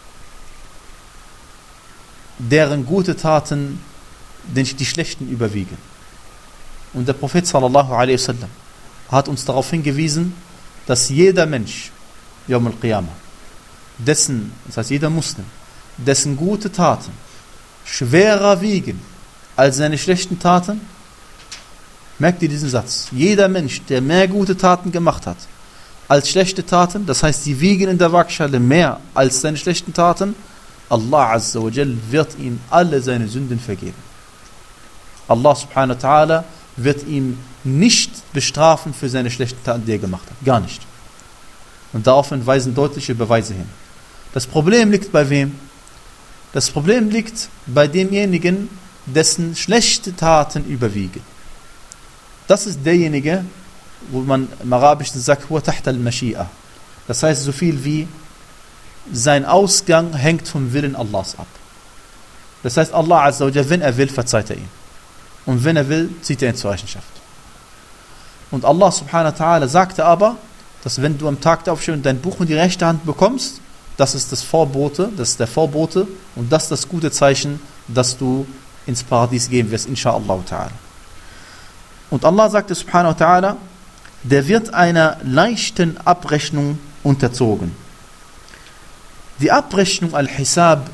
deren gute Taten die schlechten überwiegen. Und der Prophet sallallahu alaihi wasallam hat uns darauf hingewiesen, dass jeder Mensch, Yawm al-Qiyamah, dessen, das heißt jeder Muslim, dessen gute Taten schwerer wiegen als seine schlechten Taten, merkt ihr diesen Satz, jeder Mensch, der mehr gute Taten gemacht hat als schlechte Taten, das heißt, sie wiegen in der Waagschale mehr als seine schlechten Taten, Allah Azza wa Jal wird ihm alle seine Sünden vergeben. Allah subhanahu wa ta'ala wird ihm nicht bestrafen für seine schlechten Taten, die er gemacht hat. Gar nicht. Und daraufhin weisen deutliche Beweise hin. Das Problem liegt bei wem? Das Problem liegt bei demjenigen, dessen schlechte Taten überwiegen. Das ist derjenige, wo man im Arabischen sagt, huwa tahta al-Mashi'a. Das heißt so viel wie, sein Ausgang hängt vom Willen Allahs ab. Das heißt, Allah Azza wa Jalla, wenn er will, verzeiht er ihn. Und wenn er will, zieht er ihn zur Rechenschaft. Und Allah subhanahu wa ta'ala sagte aber, dass wenn du am Tag der Auferstehung dein Buch in die rechte Hand bekommst, das ist das Vorbote, das ist der Vorbote und das ist das gute Zeichen, dass du ins Paradies gehen wirst, inshallah ta'ala. Und Allah sagte subhanahu wa ta'ala, der wird einer leichten Abrechnung unterzogen. Die Abrechnung al-Hisab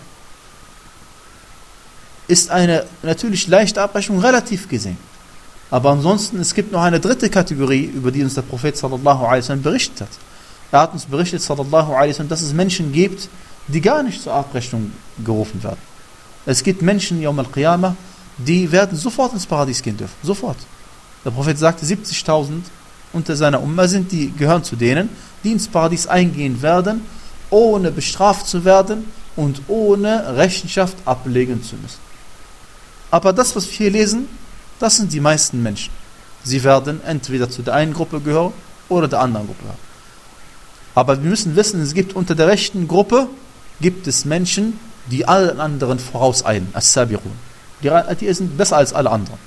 ist eine natürlich leichte Abrechnung, relativ gesehen. Aber ansonsten, es gibt noch eine dritte Kategorie, über die uns der Prophet sallallahu alaihi wasallam berichtet hat. Er hat uns berichtet, sallallahu alaihi wasallam, dass es Menschen gibt, die gar nicht zur Abrechnung gerufen werden. Es gibt Menschen, Yawm al-Qiyamah, die werden sofort ins Paradies gehen dürfen. Sofort. Der Prophet sagte, siebzigtausend unter seiner Umma sind, die gehören zu denen, die ins Paradies eingehen werden, ohne bestraft zu werden und ohne Rechenschaft ablegen zu müssen. Aber das, was wir hier lesen, das sind die meisten Menschen. Sie werden entweder zu der einen Gruppe gehören oder der anderen Gruppe gehören. Aber wir müssen wissen, es gibt unter der rechten Gruppe gibt es Menschen, die allen anderen vorauseilen, as-Sabirun. Die, die sind besser als alle anderen.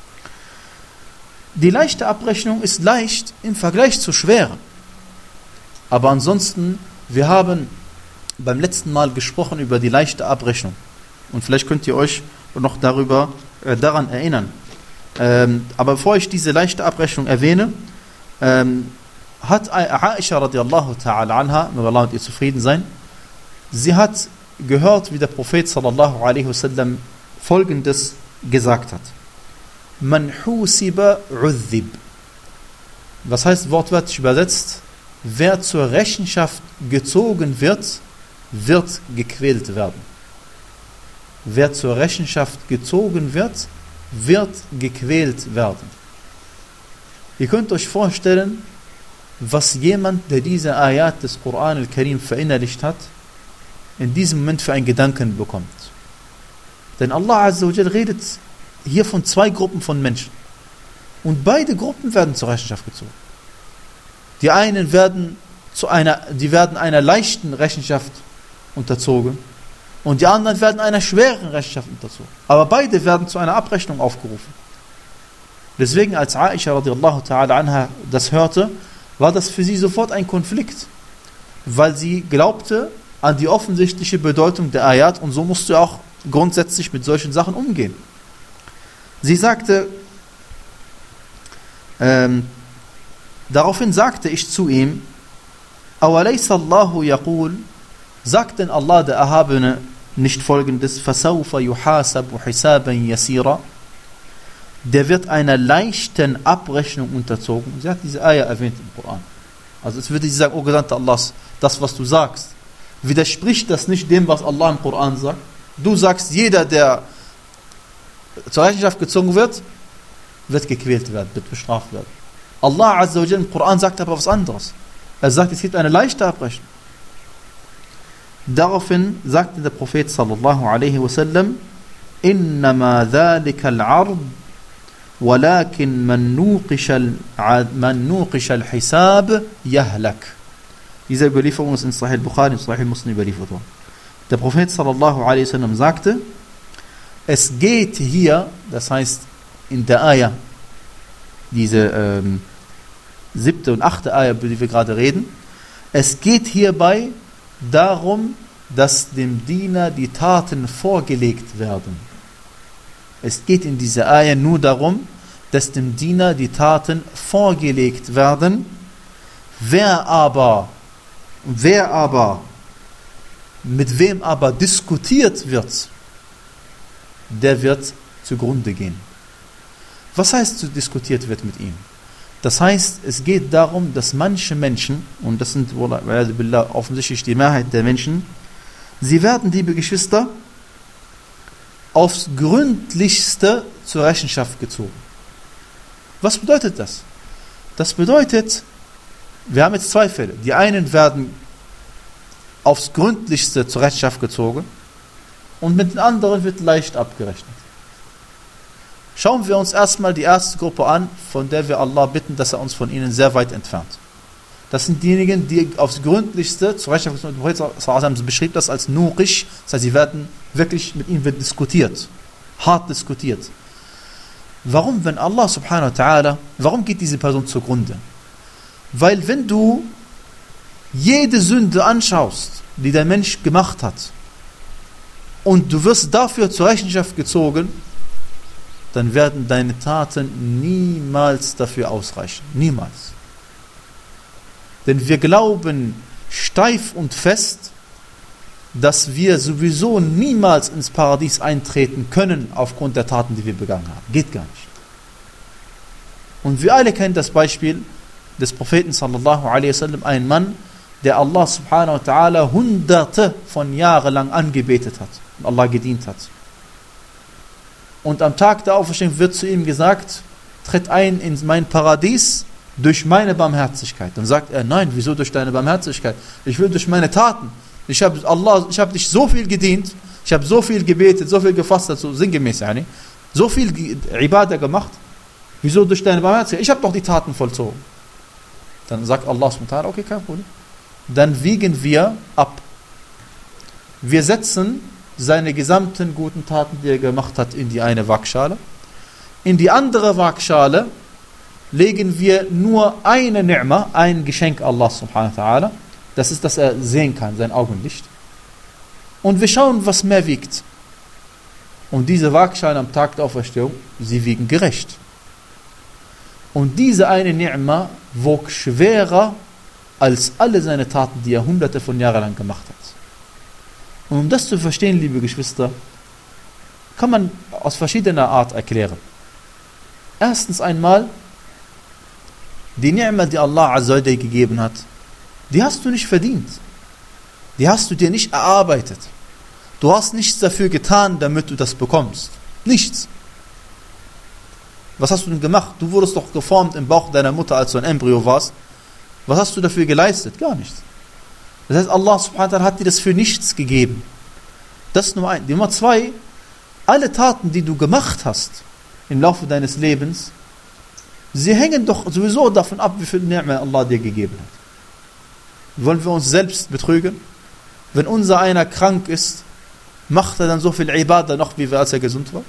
Die leichte Abrechnung ist leicht im Vergleich zur schweren. Aber ansonsten, wir haben beim letzten Mal gesprochen über die leichte Abrechnung. Und vielleicht könnt ihr euch noch darüber, äh, daran erinnern. Ähm, aber bevor ich diese leichte Abrechnung erwähne, ähm, hat Aisha radiallahu ta'ala anha, möge Allah mit ihr zufrieden sein, sie hat gehört, wie der Prophet sallallahu alaihi wasallam Folgendes gesagt hat. Man husiba udhib. Was heißt wortwörtlich übersetzt? Wer zur Rechenschaft gezogen wird, wird gequält werden. Wer zur Rechenschaft gezogen wird, wird gequält werden. Ihr könnt euch vorstellen, was jemand, der diese Ayat des Koran al-Karim verinnerlicht hat, in diesem Moment für einen Gedanken bekommt. Denn Allah Azza wa Jal redet hier von zwei Gruppen von Menschen. Und beide Gruppen werden zur Rechenschaft gezogen. Die einen werden zu einer, die werden einer leichten Rechenschaft unterzogen und die anderen werden einer schweren Rechenschaft unterzogen. Aber beide werden zu einer Abrechnung aufgerufen. Deswegen, als Aisha radiallahu ta'ala anha das hörte, war das für sie sofort ein Konflikt, weil sie glaubte an die offensichtliche Bedeutung der Ayat und so musste sie auch grundsätzlich mit solchen Sachen umgehen. Sie sagte, ähm, daraufhin sagte ich zu ihm, Awalaysa Allahu yaqul, sagt denn Allah, der Erhabene, nicht folgendes, Fasawfa yuhasabu hisaban yasira, der wird einer leichten Abrechnung unterzogen. Sie hat diese Ayah erwähnt im Koran. Also es würde sie sagen, oh Gesandter Allahs, das was du sagst, widerspricht das nicht dem, was Allah im Koran sagt? Du sagst, jeder, der zur Rechenschaft gezogen wird, wird gequält werden, wird bestraft werden. Allah Azza wa Jalla im Koran sagt aber was anderes. Er sagt, es gibt eine leichte Abrechnung. Daraufhin sagte der Prophet sallallahu alaihi wasallam, innama dhalika al-'ard walakin man nuqisha al-hisab yahlak. Diese Überlieferung ist in Sahih Bukhari und Sahih Muslim überliefert worden. Der Prophet sallallahu alaihi wasallam sagte, es geht hier, das heißt in der Ayah, diese ähm, siebte und achte Ayah, über die wir gerade reden, es geht hierbei darum, dass dem Diener die Taten vorgelegt werden. Es geht in dieser Ayah nur darum, dass dem Diener die Taten vorgelegt werden. Wer aber, wer aber, mit wem aber diskutiert wird, der wird zugrunde gehen. Was heißt, diskutiert wird mit ihm? Das heißt, es geht darum, dass manche Menschen, und das sind offensichtlich die Mehrheit der Menschen, sie werden, liebe Geschwister, aufs Gründlichste zur Rechenschaft gezogen. Was bedeutet das? Das bedeutet, wir haben jetzt zwei Fälle. Die einen werden aufs Gründlichste zur Rechenschaft gezogen und mit den anderen wird leicht abgerechnet. Schauen wir uns erstmal die erste Gruppe an, von der wir Allah bitten, dass er uns von ihnen sehr weit entfernt. Das sind diejenigen, die aufs Gründlichste zur Rechenschaft gezogen werden. Der Prophet beschreibt das als Nurish, das heißt, sie werden wirklich, mit ihnen wird diskutiert, hart diskutiert. Warum, wenn Allah subhanahu wa ta'ala, warum geht diese Person zugrunde? Weil wenn du jede Sünde anschaust, die der Mensch gemacht hat, und du wirst dafür zur Rechenschaft gezogen, dann werden deine Taten niemals dafür ausreichen. Niemals. Denn wir glauben steif und fest, dass wir sowieso niemals ins Paradies eintreten können aufgrund der Taten, die wir begangen haben. Geht gar nicht. Und wir alle kennen das Beispiel des Propheten sallallahu alaihi wasallam, ein Mann, der Allah subhanahu wa ta'ala hunderte von Jahren lang angebetet hat und Allah gedient hat. Und am Tag der Auferstehung wird zu ihm gesagt, tritt ein in mein Paradies durch meine Barmherzigkeit. Dann sagt er, nein, wieso durch deine Barmherzigkeit? Ich will durch meine Taten. Ich habe Allah, ich habe dich so viel gedient, ich habe so viel gebetet, so viel gefastet, so sinngemäß, yani, so viel Ibadah gemacht. Wieso durch deine Barmherzigkeit? Ich habe doch die Taten vollzogen. Dann sagt Allah subhanahu wa ta'ala, okay, kein Problem. Dann wiegen wir ab. Wir setzen seine gesamten guten Taten, die er gemacht hat, in die eine Waagschale. In die andere Waagschale legen wir nur eine Ni'ma, ein Geschenk Allah subhanahu wa ta'ala. Das ist, dass er sehen kann, sein Augenlicht. Und wir schauen, was mehr wiegt. Und diese Waagschale am Tag der Auferstehung, sie wiegen gerecht. Und diese eine Ni'ma wog schwerer als alle seine Taten, die er hunderte von Jahren lang gemacht hat. Und um das zu verstehen, liebe Geschwister, kann man aus verschiedener Art erklären. Erstens einmal, die Ni'ma, die Allah Azza wa Jalla gegeben hat, die hast du nicht verdient. Die hast du dir nicht erarbeitet. Du hast nichts dafür getan, damit du das bekommst. Nichts. Was hast du denn gemacht? Du wurdest doch geformt im Bauch deiner Mutter, als du ein Embryo warst. Was hast du dafür geleistet? Gar nichts. Das heißt, Allah subhanahu wa ta'ala hat dir das für nichts gegeben. Das ist Nummer eins. Nummer zwei, alle Taten, die du gemacht hast im Laufe deines Lebens, sie hängen doch sowieso davon ab, wie viel Ni'ma Allah dir gegeben hat. Wollen wir uns selbst betrügen? Wenn unser einer krank ist, macht er dann so viel Ibadah noch, wie als er gesund war?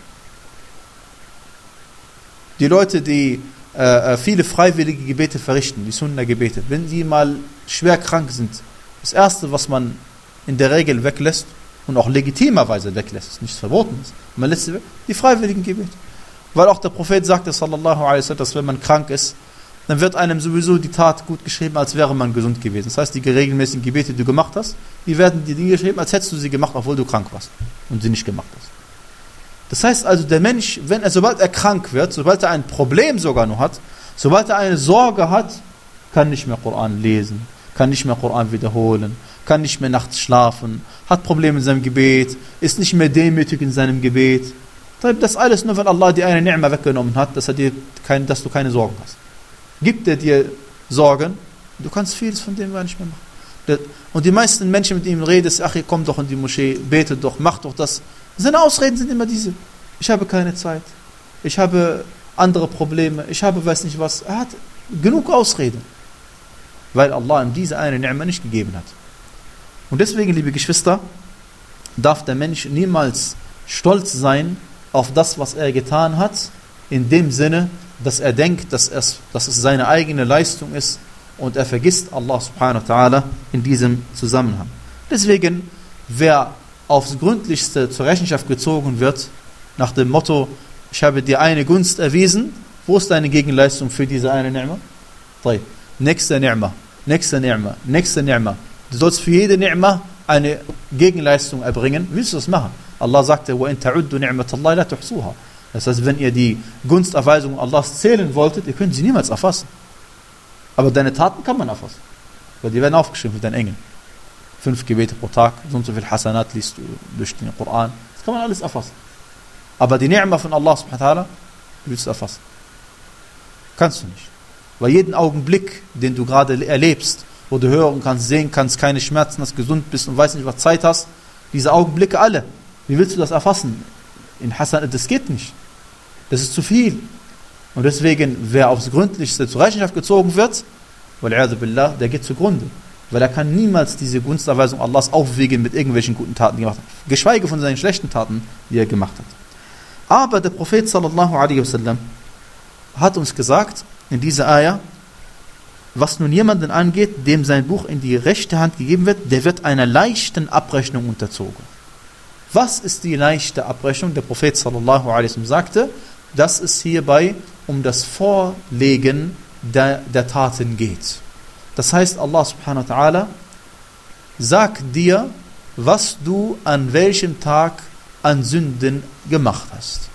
Die Leute, die äh, viele freiwillige Gebete verrichten, die Sunna-Gebete, wenn sie mal schwer krank sind, das Erste, was man in der Regel weglässt und auch legitimerweise weglässt, ist nichts Verbotenes, man lässt sie weg, die freiwilligen Gebete. Weil auch der Prophet sagte, sallallahu alaihi wasallam, dass wenn man krank ist, dann wird einem sowieso die Tat gut geschrieben, als wäre man gesund gewesen. Das heißt, die regelmäßigen Gebete, die du gemacht hast, die werden dir Dinge geschrieben, als hättest du sie gemacht, obwohl du krank warst und sie nicht gemacht hast. Das heißt also, der Mensch, wenn er, sobald er krank wird, sobald er ein Problem sogar noch hat, sobald er eine Sorge hat, kann nicht mehr Koran lesen, kann nicht mehr Koran wiederholen, kann nicht mehr nachts schlafen, hat Probleme in seinem Gebet, ist nicht mehr demütig in seinem Gebet. Das alles nur, weil Allah dir eine Ni'ma weggenommen hat, dass, er dir kein, dass du keine Sorgen hast. Gibt er dir Sorgen, du kannst vieles von dem gar nicht mehr machen. Und die meisten Menschen, mit denen du redest, ach, komm doch in die Moschee, bete doch, mach doch das. Seine Ausreden sind immer diese. Ich habe keine Zeit. Ich habe andere Probleme. Ich habe weiß nicht was. Er hat genug Ausreden. Weil Allah ihm diese eine Ni'ma nicht gegeben hat. Und deswegen, liebe Geschwister, darf der Mensch niemals stolz sein auf das, was er getan hat, in dem Sinne, dass er denkt, dass es, dass es seine eigene Leistung ist und er vergisst Allah subhanahu wa ta'ala in diesem Zusammenhang. Deswegen, wer aufs Gründlichste zur Rechenschaft gezogen wird, nach dem Motto, ich habe dir eine Gunst erwiesen, wo ist deine Gegenleistung für diese eine Ni'ma? Nächste Ni'ma. nächste Ni'ma, nächste Ni'ma. Du sollst für jede Ni'ma eine Gegenleistung erbringen. Willst du das machen? Allah sagte, وَإِن تَعُدُّ نِعْمَةَ اللَّهِ لَا تُحْصُوهَا. Das heißt, wenn ihr die Gunsterweisungen Allahs zählen wolltet, ihr könnt sie niemals erfassen. Aber deine Taten kann man erfassen. Weil die werden aufgeschrieben für deinen Engel. Fünf Gebete pro Tag, so und so viel Hasanat liest du durch den Koran. Das kann man alles erfassen. Aber die Ni'ma von Allah subhanahu wa ta'ala willst du erfassen. Kannst du nicht. Weil jeden Augenblick, den du gerade erlebst, wo du hören kannst, sehen kannst, keine Schmerzen hast, gesund bist und weißt nicht, was Zeit hast, diese Augenblicke alle, wie willst du das erfassen? In Hasan, das geht nicht. Das ist zu viel. Und deswegen, wer aufs Gründlichste zur Rechenschaft gezogen wird, billah, der geht zugrunde. Weil er kann niemals diese Gunsterweisung Allahs aufwiegen mit irgendwelchen guten Taten, die er gemacht hat. Geschweige von seinen schlechten Taten, die er gemacht hat. Aber der Prophet sallallahu alaihi wasallam hat uns gesagt, in dieser Ayah, was nun jemanden angeht, dem sein Buch in die rechte Hand gegeben wird, der wird einer leichten Abrechnung unterzogen. Was ist die leichte Abrechnung? Der Prophet sallallahu alaihi wasallam sagte, dass es hierbei um das Vorlegen der, der Taten geht. Das heißt, Allah subhanahu wa ta'ala sagt dir, was du an welchem Tag an Sünden gemacht hast.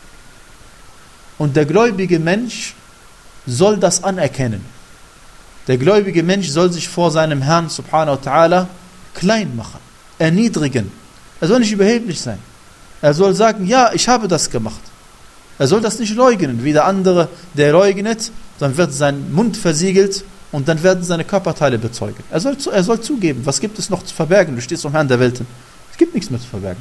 Und der gläubige Mensch soll das anerkennen. Der gläubige Mensch soll sich vor seinem Herrn subhanahu wa ta'ala klein machen, erniedrigen. Er soll nicht überheblich sein. Er soll sagen, ja, ich habe das gemacht. Er soll das nicht leugnen, wie der andere, der leugnet, dann wird sein Mund versiegelt und dann werden seine Körperteile bezeugen. Er soll, er soll zugeben, was gibt es noch zu verbergen? Du stehst vom Herrn der Welten. Es gibt nichts mehr zu verbergen.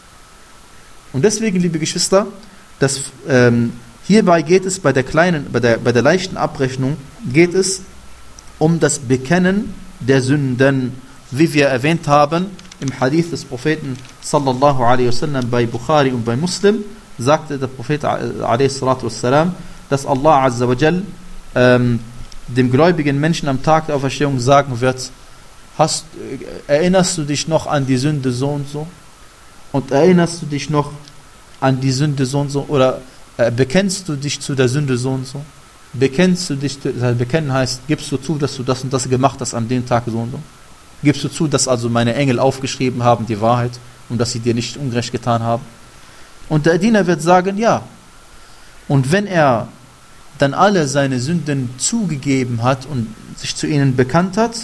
Und deswegen, liebe Geschwister, dass, ähm, hierbei geht es bei der kleinen, bei der, bei der leichten Abrechnung, geht es um das Bekennen der Sünden, wie wir erwähnt haben, im Hadith des Propheten sallallahu alaihi wasallam bei Bukhari und bei Muslim, sagte der Prophet alaihi salatu wassalam, dass Allah azza wa jal ähm, dem gläubigen Menschen am Tag der Auferstehung sagen wird, hast, erinnerst du dich noch an die Sünde so und so? Und erinnerst du dich noch an die Sünde so und so? Oder äh, bekennst du dich zu der Sünde so und so? Bekennst du dich, das bekennen heißt, gibst du zu, dass du das und das gemacht hast an dem Tag so und so? Gibst du zu, dass also meine Engel aufgeschrieben haben, die Wahrheit, und dass sie dir nicht ungerecht getan haben? Und der Diener wird sagen, ja. Und wenn er dann alle seine Sünden zugegeben hat und sich zu ihnen bekannt hat,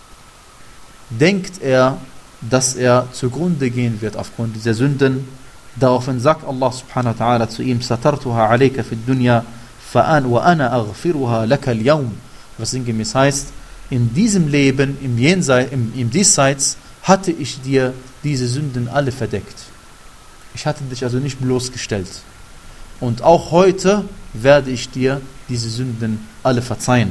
denkt er, dass er zugrunde gehen wird aufgrund dieser Sünden. Daraufhin sagt Allah subhanahu wa ta'ala zu ihm, Satartuha alayka fid dunya fa'an wa ana aghfiruha laka al-yawm. Was sinngemäß heißt, in diesem Leben, im Jenseits, im, im Diesseits, hatte ich dir diese Sünden alle verdeckt. Ich hatte dich also nicht bloßgestellt. Und auch heute werde ich dir diese Sünden alle verzeihen.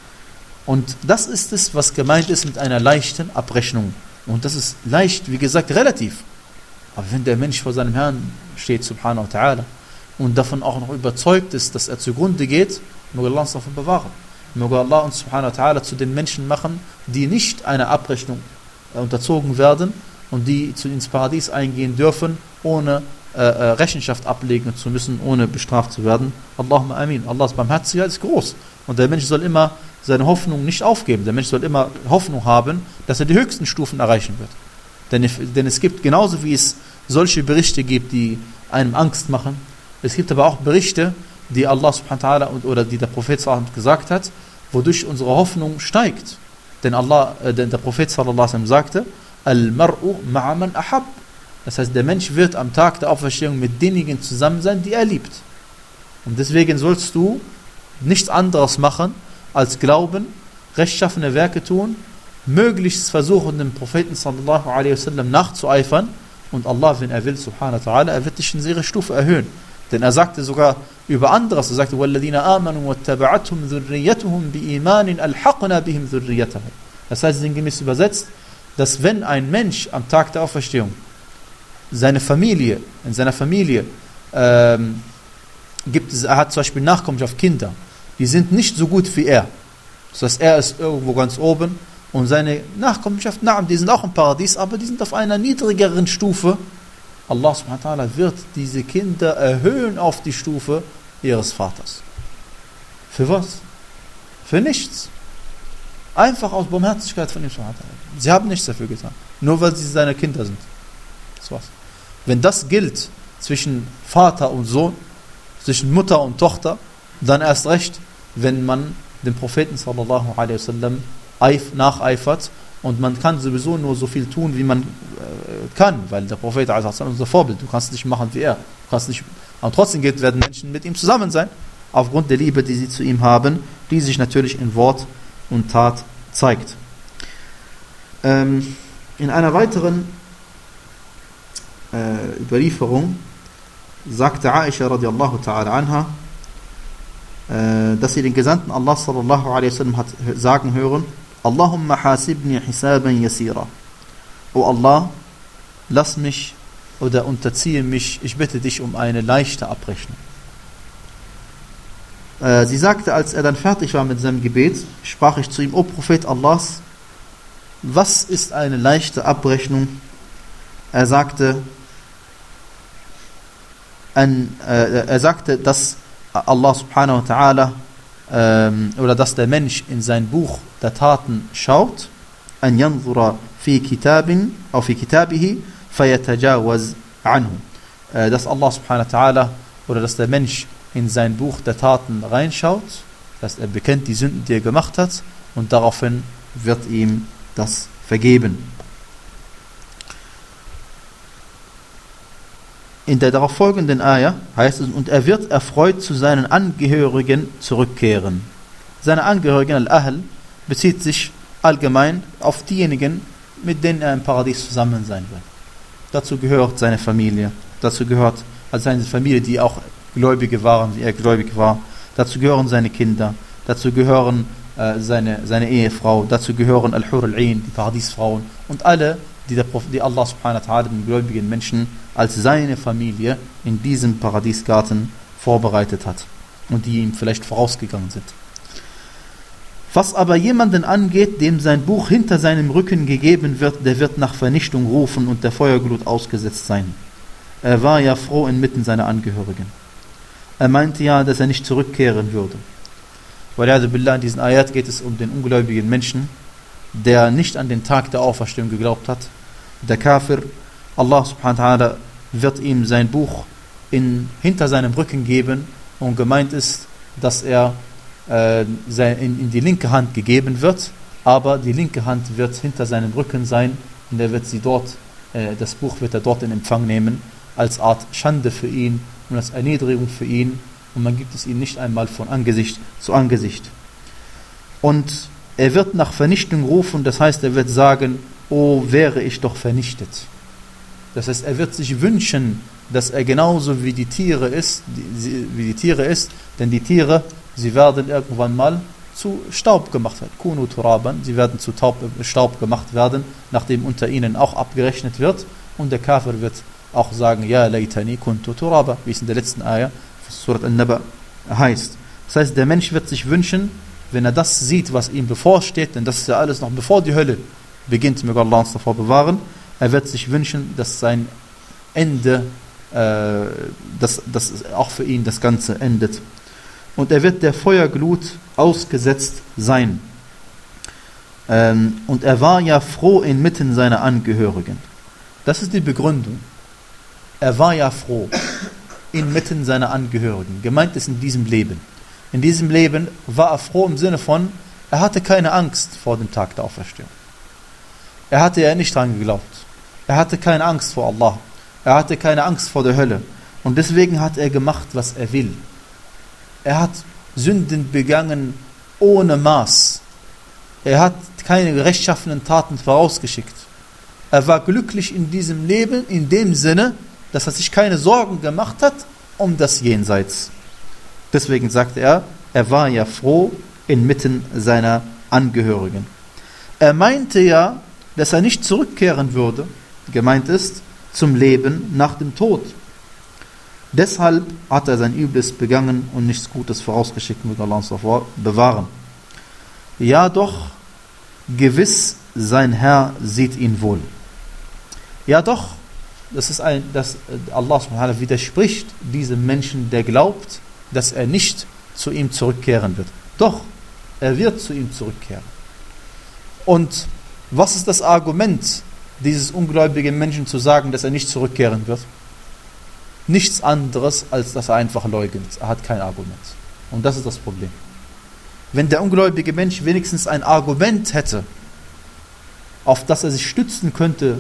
Und das ist es, was gemeint ist mit einer leichten Abrechnung. Und das ist leicht, wie gesagt, relativ. Aber wenn der Mensch vor seinem Herrn steht, subhanahu wa ta'ala, und davon auch noch überzeugt ist, dass er zugrunde geht, möge Allah uns davon bewahren. Möge Allah uns subhanahu wa ta'ala zu den Menschen machen, die nicht einer Abrechnung unterzogen werden und die zu ins Paradies eingehen dürfen, ohne äh, Rechenschaft ablegen zu müssen, ohne bestraft zu werden. Allahumma amin. Allahs Barmherzigkeit ist groß. Und der Mensch soll immer seine Hoffnung nicht aufgeben. Der Mensch soll immer Hoffnung haben, dass er die höchsten Stufen erreichen wird. Denn, denn es gibt, genauso wie es solche Berichte gibt, die einem Angst machen, es gibt aber auch Berichte, die Allah subhanahu wa ta'ala oder die der Prophet sallallahu alaihi wasallam gesagt hat, wodurch unsere Hoffnung steigt. Denn Allah, äh, denn der Prophet sallallahu alaihi wasallam sagte, Al-mar'u ma'a man ahab. Das heißt, der Mensch wird am Tag der Auferstehung mit denjenigen zusammen sein, die er liebt. Und deswegen sollst du nichts anderes machen, als glauben, rechtschaffene Werke tun, möglichst versuchen, dem Propheten sallallahu alaihi wasallam nachzueifern, und Allah, wenn er will, subhanahu wa ta'ala, er wird dich in ihre Stufe erhöhen. Denn er sagte sogar über anderes, er sagte, وَالَّذِينَ آمَنُوا وَاتَّبَعَتْهُمْ ذُرِّيَّتُهُمْ بِإِيمَانٍ أَلْحَقْنَا بِهِمْ ذُرِّيَّتَهُمْ. Das heißt, sinngemäß übersetzt, dass wenn ein Mensch am Tag der Auferstehung seine Familie, in seiner Familie ähm, gibt es, er hat zum Beispiel Nachkommenschaft, Kinder, die sind nicht so gut wie er. Das heißt, er ist irgendwo ganz oben und seine Nachkommenschaft, na, die sind auch im Paradies, aber die sind auf einer niedrigeren Stufe. Allah subhanahu wa ta'ala wird diese Kinder erhöhen auf die Stufe ihres Vaters. Für was? Für nichts. Einfach aus Barmherzigkeit von ihm. Sie haben nichts dafür getan. Nur weil sie seine Kinder sind. Das war's. Wenn das gilt zwischen Vater und Sohn, zwischen Mutter und Tochter, dann erst recht, wenn man dem Propheten sallallahu alaihi wasallam nacheifert, und man kann sowieso nur so viel tun, wie man äh, kann, weil der Prophet alaihi wasallam ist unser Vorbild. Du kannst nicht machen wie er. Du kannst nicht, aber trotzdem geht, werden Menschen mit ihm zusammen sein, aufgrund der Liebe, die sie zu ihm haben, die sich natürlich in Wort und Tat zeigt. Ähm, in einer weiteren äh, Überlieferung sagte Aisha radiallahu ta'ala anha, äh, dass sie den Gesandten Allah sallallahu alaihi wasallam hat sagen hören: Allahumma hasibni hisaban yasira. O Allah, lass mich oder unterziehe mich, ich bitte dich um eine leichte Abrechnung. Äh, sie sagte, als er dann fertig war mit seinem Gebet, sprach ich zu ihm: O Prophet Allahs, was ist eine leichte Abrechnung? Er sagte, ein, äh, er sagte, dass Allah subhanahu wa ta'ala ähm, oder dass der Mensch in sein Buch der Taten schaut, an yanzura fi kitabin auf fi kitabihi fayatajawaz anhu, äh, dass Allah subhanahu wa ta'ala oder dass der Mensch in sein Buch der Taten reinschaut, dass er bekennt die Sünden, die er gemacht hat, und daraufhin wird ihm das vergeben. In der darauf folgenden Ayah heißt es: Und er wird erfreut zu seinen Angehörigen zurückkehren. Seine Angehörigen, Al-Ahl, bezieht sich allgemein auf diejenigen, mit denen er im Paradies zusammen sein wird. Dazu gehört seine Familie, dazu gehört also seine Familie, die auch Gläubige waren, wie er gläubig war. Dazu gehören seine Kinder, dazu gehören äh, seine, seine Ehefrau, dazu gehören Al-Hur Al-Ain, die Paradiesfrauen, und alle, die, der, die Allah subhanahu wa ta'ala den gläubigen Menschen als seine Familie in diesem Paradiesgarten vorbereitet hat und die ihm vielleicht vorausgegangen sind. Was aber jemanden angeht, dem sein Buch hinter seinem Rücken gegeben wird, der wird nach Vernichtung rufen und der Feuerglut ausgesetzt sein. Er war ja froh inmitten seiner Angehörigen. Er meinte ja, dass er nicht zurückkehren würde. Weil in diesen Ayat geht es um den ungläubigen Menschen, der nicht an den Tag der Auferstehung geglaubt hat. Der Kafir, Allah subhanahu wa ta'ala wird ihm sein Buch in, hinter seinem Rücken geben, und gemeint ist, dass er äh, sein, in, in die linke Hand gegeben wird, aber die linke Hand wird hinter seinem Rücken sein, und er wird sie dort, äh, das Buch wird er dort in Empfang nehmen, als Art Schande für ihn und als Erniedrigung für ihn, und man gibt es ihm nicht einmal von Angesicht zu Angesicht. Und er wird nach Vernichtung rufen, das heißt, er wird sagen: Oh, wäre ich doch vernichtet. Das heißt, er wird sich wünschen, dass er genauso wie die Tiere ist, die, wie die Tiere ist, denn die Tiere, sie werden irgendwann mal zu Staub gemacht werden. Kunu turaban, sie werden zu Taub, Staub gemacht werden, nachdem unter ihnen auch abgerechnet wird, und der Kafir wird auch sagen: Ja, laytani kuntu turaba, wie es in der letzten Ayah von Surat An-Naba heißt. Das heißt, der Mensch wird sich wünschen, wenn er das sieht, was ihm bevorsteht, denn das ist ja alles noch bevor die Hölle beginnt, möge Allah uns davor bewahren, er wird sich wünschen, dass sein Ende, äh, dass, dass auch für ihn das Ganze endet. Und er wird der Feuerglut ausgesetzt sein. Ähm, und er war ja froh inmitten seiner Angehörigen. Das ist die Begründung. Er war ja froh inmitten seiner Angehörigen. Gemeint ist in diesem Leben. In diesem Leben war er froh im Sinne von, er hatte keine Angst vor dem Tag der Auferstehung. Er hatte ja nicht dran geglaubt. Er hatte keine Angst vor Allah. Er hatte keine Angst vor der Hölle. Und deswegen hat er gemacht, was er will. Er hat Sünden begangen ohne Maß. Er hat keine rechtschaffenen Taten vorausgeschickt. Er war glücklich in diesem Leben in dem Sinne, dass er sich keine Sorgen gemacht hat um das Jenseits. Deswegen sagte er, er war ja froh inmitten seiner Angehörigen. Er meinte ja, dass er nicht zurückkehren würde, gemeint ist, zum Leben nach dem Tod. Deshalb hat er sein Übles begangen und nichts Gutes vorausgeschickt, möge Allah uns davor bewahren. Ja doch, gewiss, sein Herr sieht ihn wohl. Ja doch, das ist ein, dass Allah subhanahu wa ta'ala widerspricht diesem Menschen, der glaubt, dass er nicht zu ihm zurückkehren wird. Doch, er wird zu ihm zurückkehren. Und was ist das Argument dieses ungläubigen Menschen zu sagen, dass er nicht zurückkehren wird? Nichts anderes, als dass er einfach leugnet. Er hat kein Argument. Und das ist das Problem. Wenn der ungläubige Mensch wenigstens ein Argument hätte, auf das er sich stützen könnte,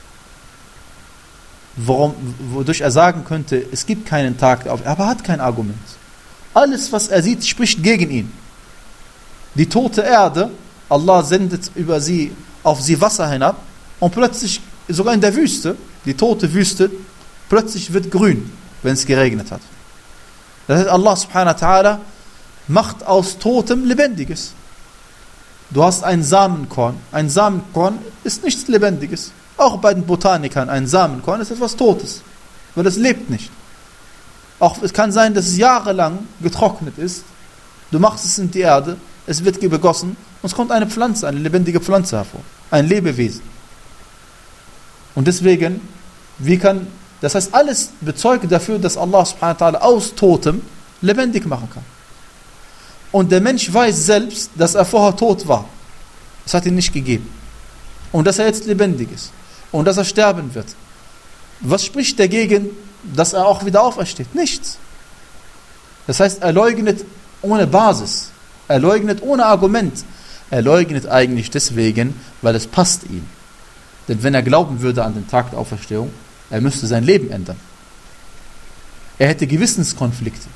worum, wodurch er sagen könnte, es gibt keinen Tag, aber er hat kein Argument. Alles, was er sieht, spricht gegen ihn. Die tote Erde, Allah sendet über sie, auf sie Wasser hinab und plötzlich, sogar in der Wüste, die tote Wüste, plötzlich wird grün, wenn es geregnet hat. Das heißt, Allah subhanahu wa ta'ala macht aus Totem Lebendiges. Du hast ein Samenkorn. Ein Samenkorn ist nichts Lebendiges. Auch bei den Botanikern, ein Samenkorn ist etwas Totes, weil es lebt nicht. Auch es kann sein, dass es jahrelang getrocknet ist. Du machst es in die Erde, es wird begossen und es kommt eine Pflanze, eine lebendige Pflanze hervor. Ein Lebewesen. Und deswegen, wie kann, das heißt, alles bezeugt dafür, dass Allah subhanahu wa ta'ala aus Totem lebendig machen kann. Und der Mensch weiß selbst, dass er vorher tot war. Es hat ihn nicht gegeben. Und dass er jetzt lebendig ist. Und dass er sterben wird. Was spricht dagegen, dass er auch wieder aufersteht? Nichts. Das heißt, er leugnet ohne Basis. Er leugnet ohne Argument. Er leugnet eigentlich deswegen, weil es passt ihm. Denn wenn er glauben würde an den Tag der Auferstehung, er müsste sein Leben ändern. Er hätte Gewissenskonflikte.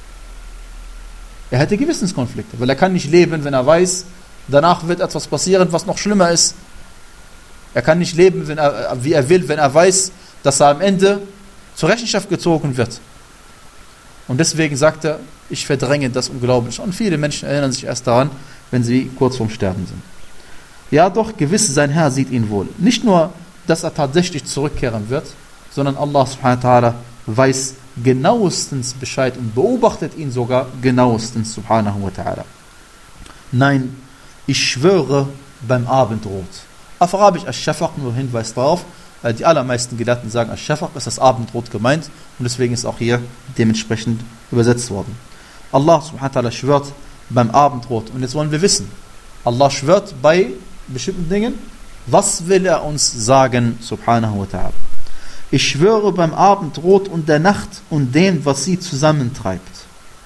Er hätte Gewissenskonflikte, weil er kann nicht leben, wenn er weiß, danach wird etwas passieren, was noch schlimmer ist. Er kann nicht leben, wenn er, wie er will, wenn er weiß, dass er am Ende zur Rechenschaft gezogen wird. Und deswegen sagt er, ich verdränge das Unglaubliche. Und viele Menschen erinnern sich erst daran, wenn sie kurz vorm Sterben sind. Ja doch, gewiss, sein Herr sieht ihn wohl. Nicht nur, dass er tatsächlich zurückkehren wird, sondern Allah subhanahu wa ta'ala weiß genauestens Bescheid und beobachtet ihn sogar genauestens subhanahu wa ta'ala. Nein, ich schwöre beim Abendrot. Auf Arabisch Ash-Shafaq, nur Hinweis darauf, die allermeisten Gelehrten sagen, Ash-Shafaq ist das Abendrot gemeint und deswegen ist auch hier dementsprechend übersetzt worden. Allah subhanahu wa ta'ala schwört beim Abendrot. Und jetzt wollen wir wissen, Allah schwört bei bestimmten Dingen. Was will er uns sagen, subhanahu wa ta'ala? Ich schwöre beim Abendrot und der Nacht und dem, was sie zusammentreibt.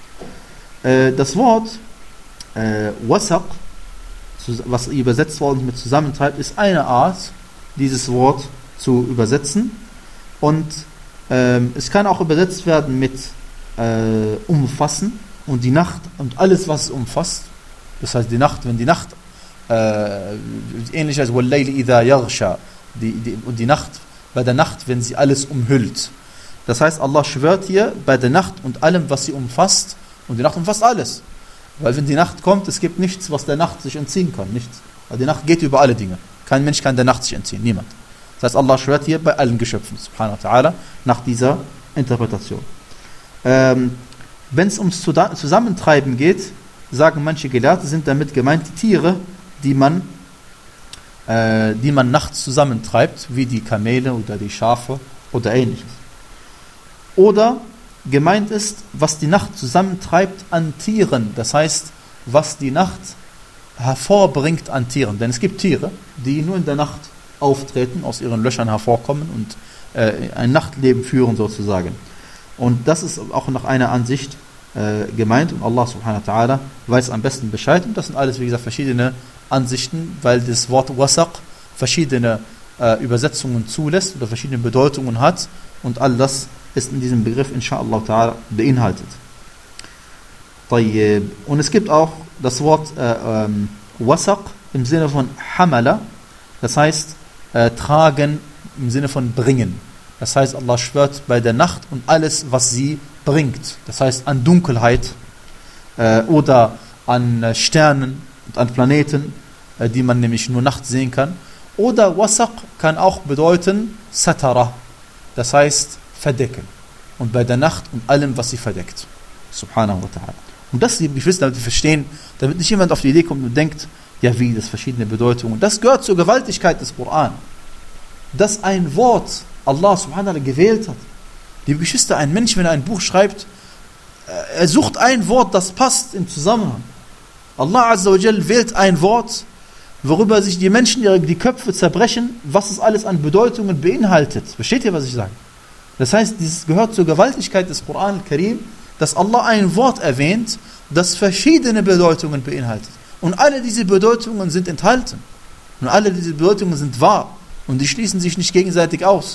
Äh, das Wort äh, Wasaq, was übersetzt worden mit zusammentreibt, ist eine Art, dieses Wort zu übersetzen. Und ähm, es kann auch übersetzt werden mit äh, umfassen und die Nacht und alles, was es umfasst. Das heißt, die Nacht, wenn die Nacht äh, ähnlich als Wallayli idha yaghsha, die, die, und die Nacht, bei der Nacht, wenn sie alles umhüllt. Das heißt, Allah schwört hier bei der Nacht und allem, was sie umfasst. Und die Nacht umfasst alles. Weil wenn die Nacht kommt, es gibt nichts, was der Nacht sich entziehen kann. Nichts. Weil die Nacht geht über alle Dinge. Kein Mensch kann der Nacht sich entziehen. Niemand. Das heißt, Allah schwört hier bei allen Geschöpfen, subhanahu wa ta'ala, nach dieser Interpretation. Ähm, wenn es ums Zusammentreiben geht, sagen manche Gelehrte, sind damit gemeint die Tiere, die man die man nachts zusammentreibt, wie die Kamele oder die Schafe oder ähnliches. Oder gemeint ist, was die Nacht zusammentreibt an Tieren, das heißt, was die Nacht hervorbringt an Tieren. Denn es gibt Tiere, die nur in der Nacht auftreten, aus ihren Löchern hervorkommen und äh, ein Nachtleben führen sozusagen. Und das ist auch nach einer Ansicht äh, gemeint und Allah subhanahu wa ta'ala weiß am besten Bescheid und das sind alles, wie gesagt, verschiedene Ansichten, weil das Wort Wasaq verschiedene äh, Übersetzungen zulässt oder verschiedene Bedeutungen hat und all das ist in diesem Begriff inshallah ta'ala beinhaltet. Und es gibt auch das Wort äh, ähm, Wasaq im Sinne von Hamala, das heißt äh, tragen im Sinne von bringen. Das heißt, Allah schwört bei der Nacht und alles, was sie bringt. Das heißt an Dunkelheit äh, oder an äh, Sternen und an Planeten, äh, die man nämlich nur nachts sehen kann. Oder Wasaq kann auch bedeuten Satara, das heißt verdecken. Und bei der Nacht und allem, was sie verdeckt. Subhanahu wa ta'ala. Und das, ich will, damit wir verstehen, damit nicht jemand auf die Idee kommt und denkt, ja wie, das verschiedene Bedeutungen. Das gehört zur Gewaltigkeit des Koran. Dass ein Wort Allah subhanahu wa ta'ala gewählt hat. Liebe Geschwister, ein Mensch, wenn er ein Buch schreibt, er sucht ein Wort, das passt im Zusammenhang. Allah azza wa jal wählt ein Wort worüber sich die Menschen ihre, die Köpfe zerbrechen, was es alles an Bedeutungen beinhaltet. Versteht ihr, was ich sage? Das heißt, dieses gehört zur Gewaltigkeit des Koran al-Karim, dass Allah ein Wort erwähnt, das verschiedene Bedeutungen beinhaltet. Und alle diese Bedeutungen sind enthalten. Und alle diese Bedeutungen sind wahr. Und die schließen sich nicht gegenseitig aus.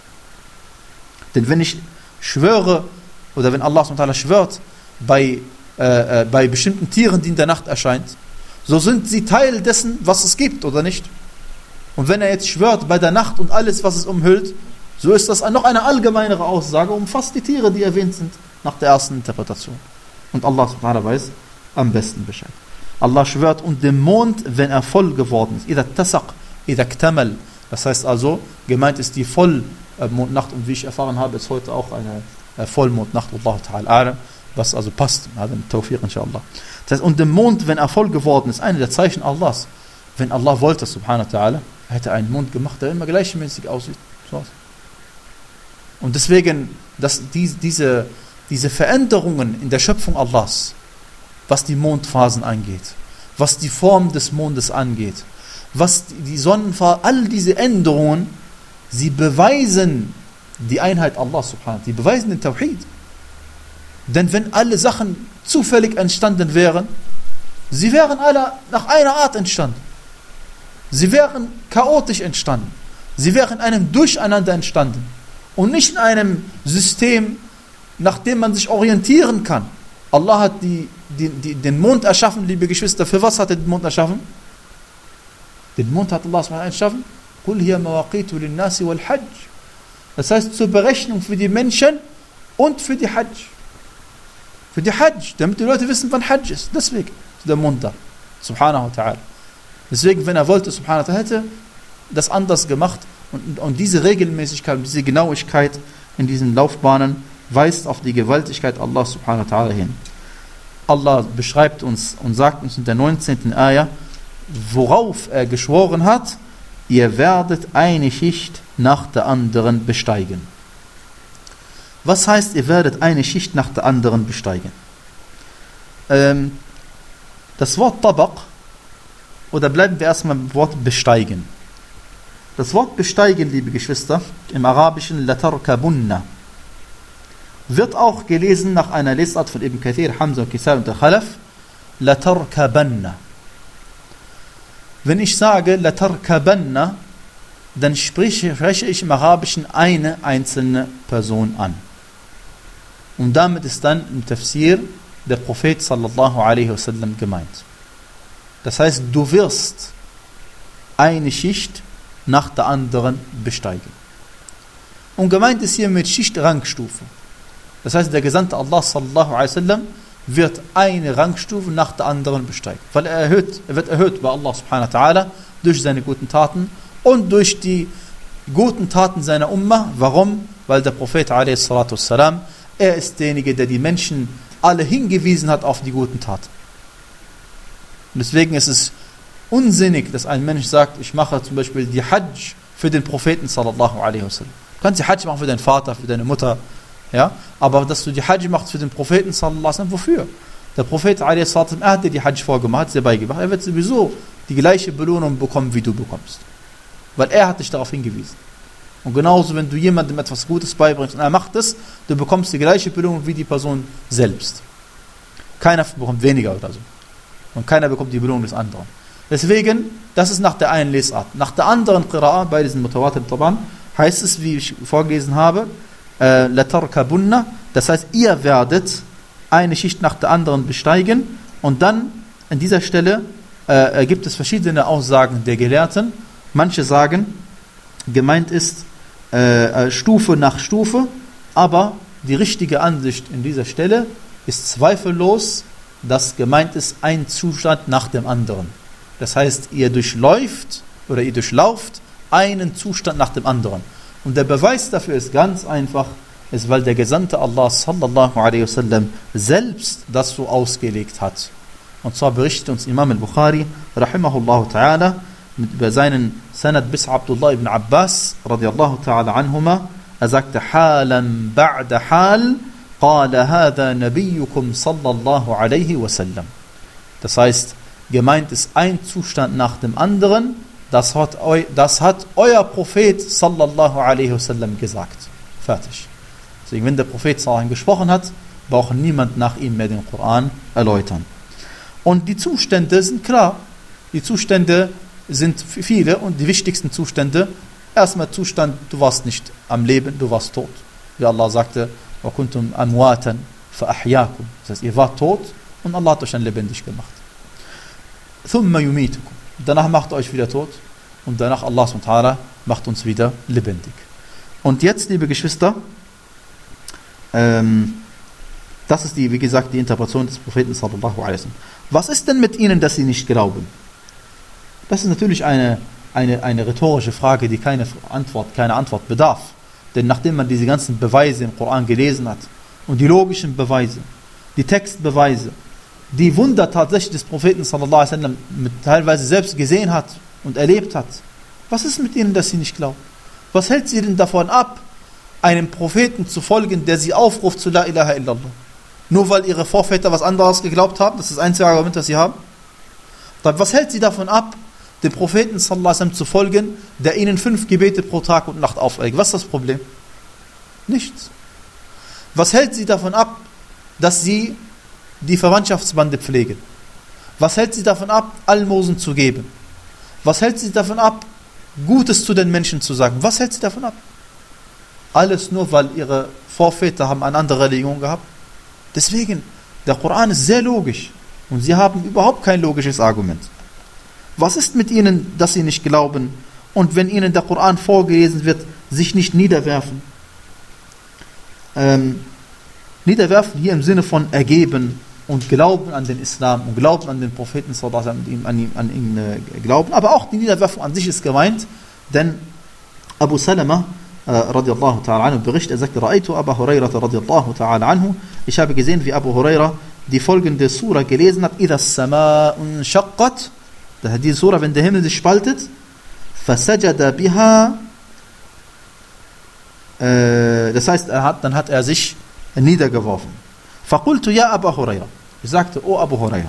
Denn wenn ich schwöre, oder wenn Allah subhanahu wa ta'ala schwört, bei, äh, äh, bei bestimmten Tieren, die in der Nacht erscheint, so sind sie Teil dessen, was es gibt, oder nicht? Und wenn er jetzt schwört bei der Nacht und alles, was es umhüllt, so ist das noch eine allgemeinere Aussage, umfasst die Tiere, die erwähnt sind, nach der ersten Interpretation. Und Allah subhanahu wa ta'ala weiß am besten Bescheid. Allah schwört und dem Mond, wenn er voll geworden ist. Ida tasaq, ida ktamal. Das heißt also, gemeint ist die Vollmondnacht, und wie ich erfahren habe, ist heute auch eine Vollmondnacht, Allah ta'ala a'lam, was also passt, mit Tawfiq inshallah. Das heißt, und dem Mond, wenn er voll geworden ist, eine der Zeichen Allahs, wenn Allah wollte, subhanahu wa ta'ala, hätte einen Mond gemacht, der immer gleichmäßig aussieht. So. Und deswegen, dass die, diese, diese Veränderungen in der Schöpfung Allahs, was die Mondphasen angeht, was die Form des Mondes angeht, was die Sonnenphase, all diese Änderungen, sie beweisen die Einheit Allah subhanahu, die beweisen den Tawhid. Denn wenn alle Sachen zufällig entstanden wären, sie wären alle nach einer Art entstanden. Sie wären chaotisch entstanden. Sie wären in einem Durcheinander entstanden. Und nicht in einem System, nach dem man sich orientieren kann. Allah hat die, die, die, den Mond erschaffen, liebe Geschwister. Für was hat er den Mond erschaffen? Den Mond hat Allah erschaffen. قُلْ هِيَ مَوَاقِيتُ لِلنَّاسِ وَالْحَجِّ. Das heißt zur Berechnung für die Menschen und für die Hajj. Für die Hajj, damit die Leute wissen, wann Hajj ist. Deswegen ist der Mond da. Subhanahu wa ta'ala. Deswegen, wenn er wollte, subhanahu wa ta'ala, hätte das anders gemacht. Und, und diese Regelmäßigkeit, diese Genauigkeit in diesen Laufbahnen weist auf die Gewaltigkeit Allah subhanahu wa ta'ala hin. Allah beschreibt uns und sagt uns in der neunzehnten Ayah, worauf er geschworen hat, ihr werdet eine Schicht nach der anderen besteigen. Was heißt, ihr werdet eine Schicht nach der anderen besteigen? Ähm, das Wort Tabaq, oder bleiben wir erstmal beim Wort besteigen. Das Wort besteigen, liebe Geschwister, im Arabischen latarkabunna, wird auch gelesen nach einer Lesart von Ibn Kathir, Hamza und Kisal und der Khalaf, latarkabanna. Wenn ich sage latarkabanna, dann spreche, spreche ich im Arabischen eine einzelne Person an. Und damit ist dann im Tafsir der Prophet sallallahu alaihi wasallam gemeint. Das heißt, du wirst eine Schicht nach der anderen besteigen. Und gemeint ist hier mit Schicht Rangstufe. Das heißt, der Gesandte Allah sallallahu alaihi wasallam wird eine Rangstufe nach der anderen besteigen. Weil er, erhöht, er wird erhöht bei Allah subhanahu wa ta'ala durch seine guten Taten und durch die guten Taten seiner Ummah. Warum? Weil der Prophet alaihi salatu wassalam, er ist derjenige, der die Menschen alle hingewiesen hat auf die guten Taten. Und deswegen ist es unsinnig, dass ein Mensch sagt, ich mache zum Beispiel die Hajj für den Propheten sallallahu alaihi wasallam. Du kannst die Hajj machen für deinen Vater, für deine Mutter, ja, aber dass du die Hajj machst für den Propheten sallallahu alaihi wasallam, wofür? Der Prophet alaihi wasallam, er hat dir die Hajj vorgemacht, hat sie beigebracht, er wird sowieso die gleiche Belohnung bekommen, wie du bekommst. Weil er hat dich darauf hingewiesen. Und genauso, wenn du jemandem etwas Gutes beibringst und er macht es, du bekommst die gleiche Belohnung wie die Person selbst. Keiner bekommt weniger oder so. Und keiner bekommt die Belohnung des anderen. Deswegen, das ist nach der einen Lesart. Nach der anderen Qira'a, bei diesen Mutawatir Taban, heißt es, wie ich vorgelesen habe, äh, latarkabunna, das heißt, ihr werdet eine Schicht nach der anderen besteigen. Und dann, an dieser Stelle, äh, gibt es verschiedene Aussagen der Gelehrten. Manche sagen, gemeint ist äh, Stufe nach Stufe, aber die richtige Ansicht in dieser Stelle ist zweifellos, dass gemeint ist ein Zustand nach dem anderen. Das heißt, ihr durchläuft oder ihr durchlauft einen Zustand nach dem anderen. Und der Beweis dafür ist ganz einfach, ist, weil der Gesandte Allah sallallahu alaihi wasallam selbst das so ausgelegt hat. Und zwar berichtet uns Imam al-Bukhari rahimahullah ta'ala über seinen Sanad bis Abdullah ibn Abbas radiyallahu ta'ala anhuma. Er sagte, halan ba'da hal qala hadha nabiyyukum sallallahu alaihi wasallam. Das heißt, gemeint ist ein Zustand nach dem anderen, das hat, eu, das hat euer Prophet sallallahu alaihi wasallam gesagt. Fertig. Deswegen, wenn der Prophet sallallahu alaihi gesprochen hat, braucht niemand nach ihm mehr den Koran erläutern. Und die Zustände sind klar. Die Zustände sind viele und die wichtigsten Zustände, erstmal Zustand, du warst nicht am Leben, du warst tot. Wie Allah sagte, وَكُنْتُمْ أَمْوَاتًا فَأَحْيَاكُمْ. Das heißt, ihr wart tot und Allah hat euch dann lebendig gemacht. ثُمَّ يُمِيتُكُمْ. Danach macht er euch wieder tot und danach Allah subhanahu wa ta'ala macht uns wieder lebendig. Und jetzt, liebe Geschwister, ähm, das ist die, wie gesagt, die Interpretation des Propheten sallallahu alaihi wasallam. Was ist denn mit ihnen, dass sie nicht glauben? Das ist natürlich eine, eine, eine rhetorische Frage, die keine Antwort, keine Antwort bedarf. Denn nachdem man diese ganzen Beweise im Koran gelesen hat und die logischen Beweise, die Textbeweise, die Wunder tatsächlich des Propheten sallallahu alaihi wasallam mit teilweise selbst gesehen hat und erlebt hat, was ist mit ihnen, dass sie nicht glauben? Was hält sie denn davon ab, einem Propheten zu folgen, der sie aufruft zu La ilaha illallah? Nur weil ihre Vorväter was anderes geglaubt haben? Das ist das einzige Argument, das sie haben. Was hält sie davon ab, dem Propheten sallallahu alaihi wasallam zu folgen, der ihnen fünf Gebete pro Tag und Nacht auferlegt? Was ist das Problem? Nichts. Was hält sie davon ab, dass sie die Verwandtschaftsbande pflegen? Was hält sie davon ab, Almosen zu geben? Was hält sie davon ab, Gutes zu den Menschen zu sagen? Was hält sie davon ab? Alles nur, weil ihre Vorväter haben eine andere Religion gehabt. Deswegen, der Koran ist sehr logisch und sie haben überhaupt kein logisches Argument. Was ist mit ihnen, dass sie nicht glauben und wenn ihnen der Koran vorgelesen wird, sich nicht niederwerfen? Ähm, niederwerfen hier im Sinne von ergeben und glauben an den Islam und glauben an den Propheten, an ihn, an ihn, an ihn äh, glauben. Aber auch die Niederwerfung an sich ist gemeint, denn Abu Salama äh, radiallahu ta'ala anhu berichtet, er sagte, Ra'aytu Abu Hurairah radiallahu ta'ala anhu, ich habe gesehen, wie Abu Hurairah die folgende Sura gelesen hat, إِذَا السَّمَاءُ انشَقَّتْ, die Sura, wenn der Himmel sich spaltet, فَسَجَدَ بِهَا, äh, das heißt, er hat, dann hat er sich niedergeworfen. فَقُلْتُ يَا أَبَا هُرَيْرَةَ, ich sagte, oh Abu Hurairah,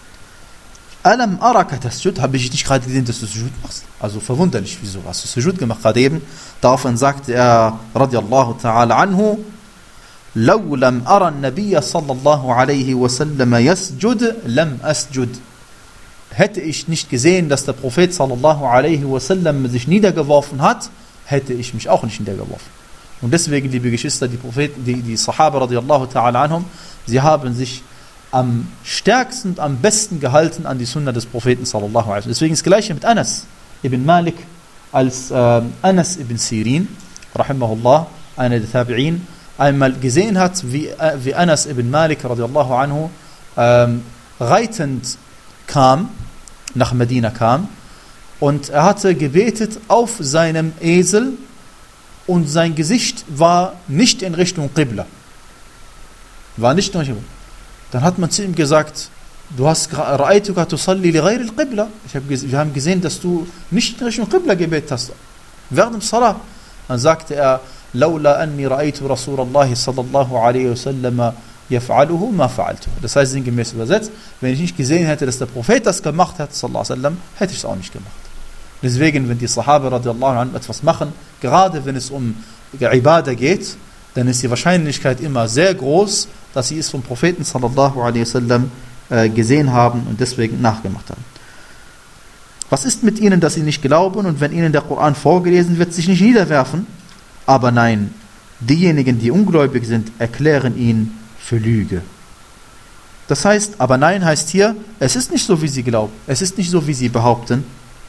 أَلَمْ أَرَكَ تَسْجُدْ, habe ich nicht gerade gesehen, dass du Sujud machst? Also verwunderlich, wieso? Hast du Sujud gemacht gerade eben? Daraufhin sagte er, radiallahu ta'ala anhu, لَوْ لَمْ أَرَى النَّبِيَّ صَلَّى اللَّهُ عَلَيْهِ وَسَلَّمَ يَسْجُدْ لَمْ أَسْجُدْ. Hätte ich nicht gesehen, dass der Prophet sallallahu alaihi wasallam sich niedergeworfen hat, hätte ich mich auch nicht niedergeworfen. Und deswegen, liebe Geschwister, die Propheten, die, die Sahaba radiallahu ta'ala anhum, sie haben sich am stärksten und am besten gehalten an die Sunna des Propheten sallallahu alaihi wasallam. Deswegen ist das Gleiche mit Anas ibn Malik, als äh, Anas ibn Sirin, rahimahullah, einer der Tabi'in, einmal gesehen hat, wie, äh, wie Anas ibn Malik radiallahu anhu ähm, reitend kam, nach Medina kam, und er hatte gebetet auf seinem Esel und sein Gesicht war nicht in Richtung Qibla. War nicht in Richtung Qibla. Dann hat man zu ihm gesagt, du hast ra'aytuka tusalli li ghayri al-Qibla. Wir haben gesehen, dass du nicht in Richtung Qibla gebetet hast. Während dem Salah. Dann sagte er, laula anni ra'aytu Rasulallah sallallahu alaihi wasallam yaf'aluhu ma fa'altu. Das heißt sinngemäß übersetzt, wenn ich nicht gesehen hätte, dass der Prophet das gemacht hat, sallallahu alaihi wasallam, hätte ich es auch nicht gemacht. Deswegen, wenn die Sahaba radiallahu anhu etwas machen, gerade wenn es um Ibadah geht, dann ist die Wahrscheinlichkeit immer sehr groß, dass sie es vom Propheten sallallahu alaihi wasallam äh, gesehen haben und deswegen nachgemacht haben. Was ist mit ihnen, dass sie nicht glauben und wenn ihnen der Koran vorgelesen wird, sich nicht niederwerfen? Aber nein, diejenigen, die ungläubig sind, erklären ihn für Lüge. Das heißt, aber nein heißt hier, es ist nicht so, wie sie glauben. Es ist nicht so, wie sie behaupten,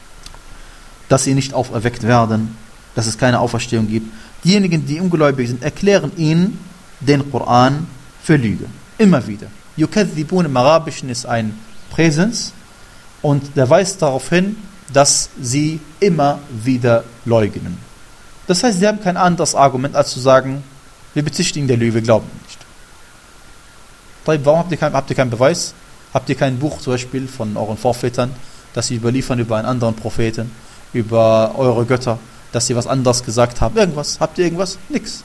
dass sie nicht auferweckt werden, dass es keine Auferstehung gibt. Diejenigen, die ungläubig sind, erklären ihnen den Koran für Lüge. Immer wieder. Yukadhibun im Arabischen ist ein Präsens und der weist darauf hin, dass sie immer wieder leugnen. Das heißt, sie haben kein anderes Argument, als zu sagen, wir bezichtigen der Lüge, wir glauben nicht. Warum habt ihr, kein, habt ihr keinen Beweis? Habt ihr kein Buch zum Beispiel von euren Vorvätern, das sie überliefern über einen anderen Propheten, über eure Götter, dass sie was anderes gesagt haben? Irgendwas? Habt ihr irgendwas? Nix.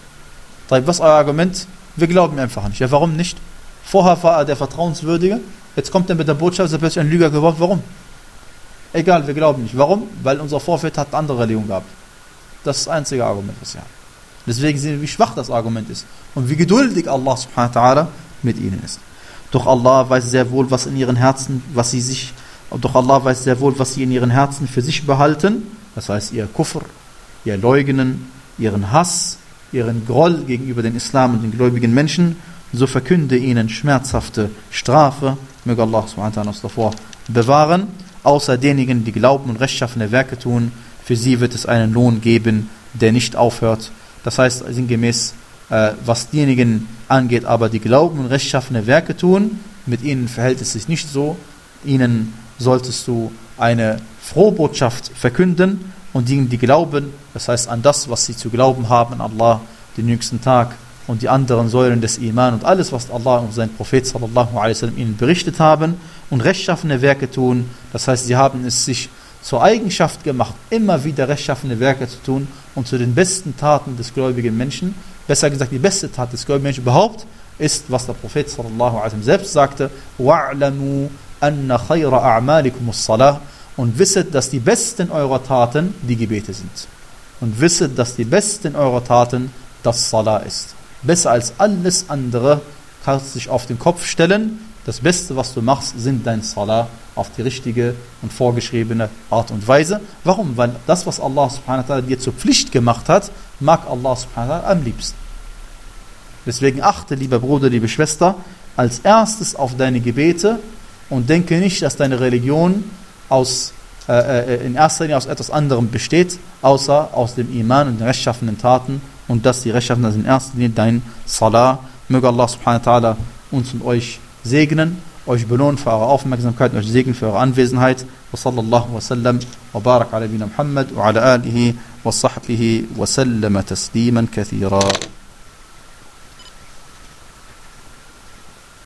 Was ist euer Argument? Wir glauben einfach nicht. Ja, warum nicht? Vorher war er der Vertrauenswürdige Jetzt kommt er mit der Botschaft, dass er plötzlich ein Lüger geworden. Warum? Egal, wir glauben nicht. Warum? Weil unser Vorväter hat eine andere Religion gehabt. Das ist das einzige Argument, was wir haben. Deswegen sehen wir, wie schwach das Argument ist und wie geduldig Allah subhanahu wa ta'ala mit ihnen ist. Doch Allah weiß sehr wohl, was in ihren Herzen, was sie sich, doch Allah weiß sehr wohl, was sie in ihren Herzen für sich behalten. Das heißt, ihr Kufr, ihr Leugnen, ihren Hass, ihren Groll gegenüber den Islam und den gläubigen Menschen. So verkünde ihnen schmerzhafte Strafe. Möge Allah subhanahu wa ta'ala uns davor bewahren. Außer denjenigen, die glauben und rechtschaffene Werke tun, für sie wird es einen Lohn geben, der nicht aufhört. Das heißt, sinngemäß, äh, was diejenigen angeht, aber die glauben und rechtschaffene Werke tun, mit ihnen verhält es sich nicht so. Ihnen solltest du eine Frohbotschaft verkünden und diejenigen, die glauben, das heißt an das, was sie zu glauben haben, an Allah, den jüngsten Tag und die anderen Säulen des Iman und alles, was Allah und sein Prophet sallallahu alaihi wasallam ihnen berichtet haben und rechtschaffene Werke tun. Das heißt, sie haben es sich zur Eigenschaft gemacht, immer wieder rechtschaffene Werke zu tun und zu den besten Taten des gläubigen Menschen. Besser gesagt, die beste Tat des gläubigen Menschen überhaupt ist, was der Prophet sallallahu alaihi wasallam selbst sagte: وَاعْلَمُوا أَنَّ خَيْرَ أَعْمَالِكُمُ الصَّلَاةِ. Und wisset, dass die besten eurer Taten die Gebete sind. Und wisset, dass die besten eurer Taten das Salah ist. Besser als alles andere kannst du dich auf den Kopf stellen. Das Beste, was du machst, sind dein Salah auf die richtige und vorgeschriebene Art und Weise. Warum? Weil das, was Allah subhanahu wa ta'ala dir zur Pflicht gemacht hat, mag Allah subhanahu wa ta'ala am liebsten. Deswegen achte, lieber Bruder, liebe Schwester, als erstes auf deine Gebete und denke nicht, dass deine Religion aus, äh, in erster Linie aus etwas anderem besteht, außer aus dem Iman und den rechtschaffenen Taten, und dass die rechtschaffenen sind in erster Linie dein Salah. Möge Allah subhanahu wa ta'ala uns und euch segnen, euch belohnen für eure Aufmerksamkeit, euch segnen für eure Anwesenheit. Wa sallallahu wa sallam wa barak ala nabina Muhammad wa ala alihi wa sahbihi wa sallama tasliman kathira.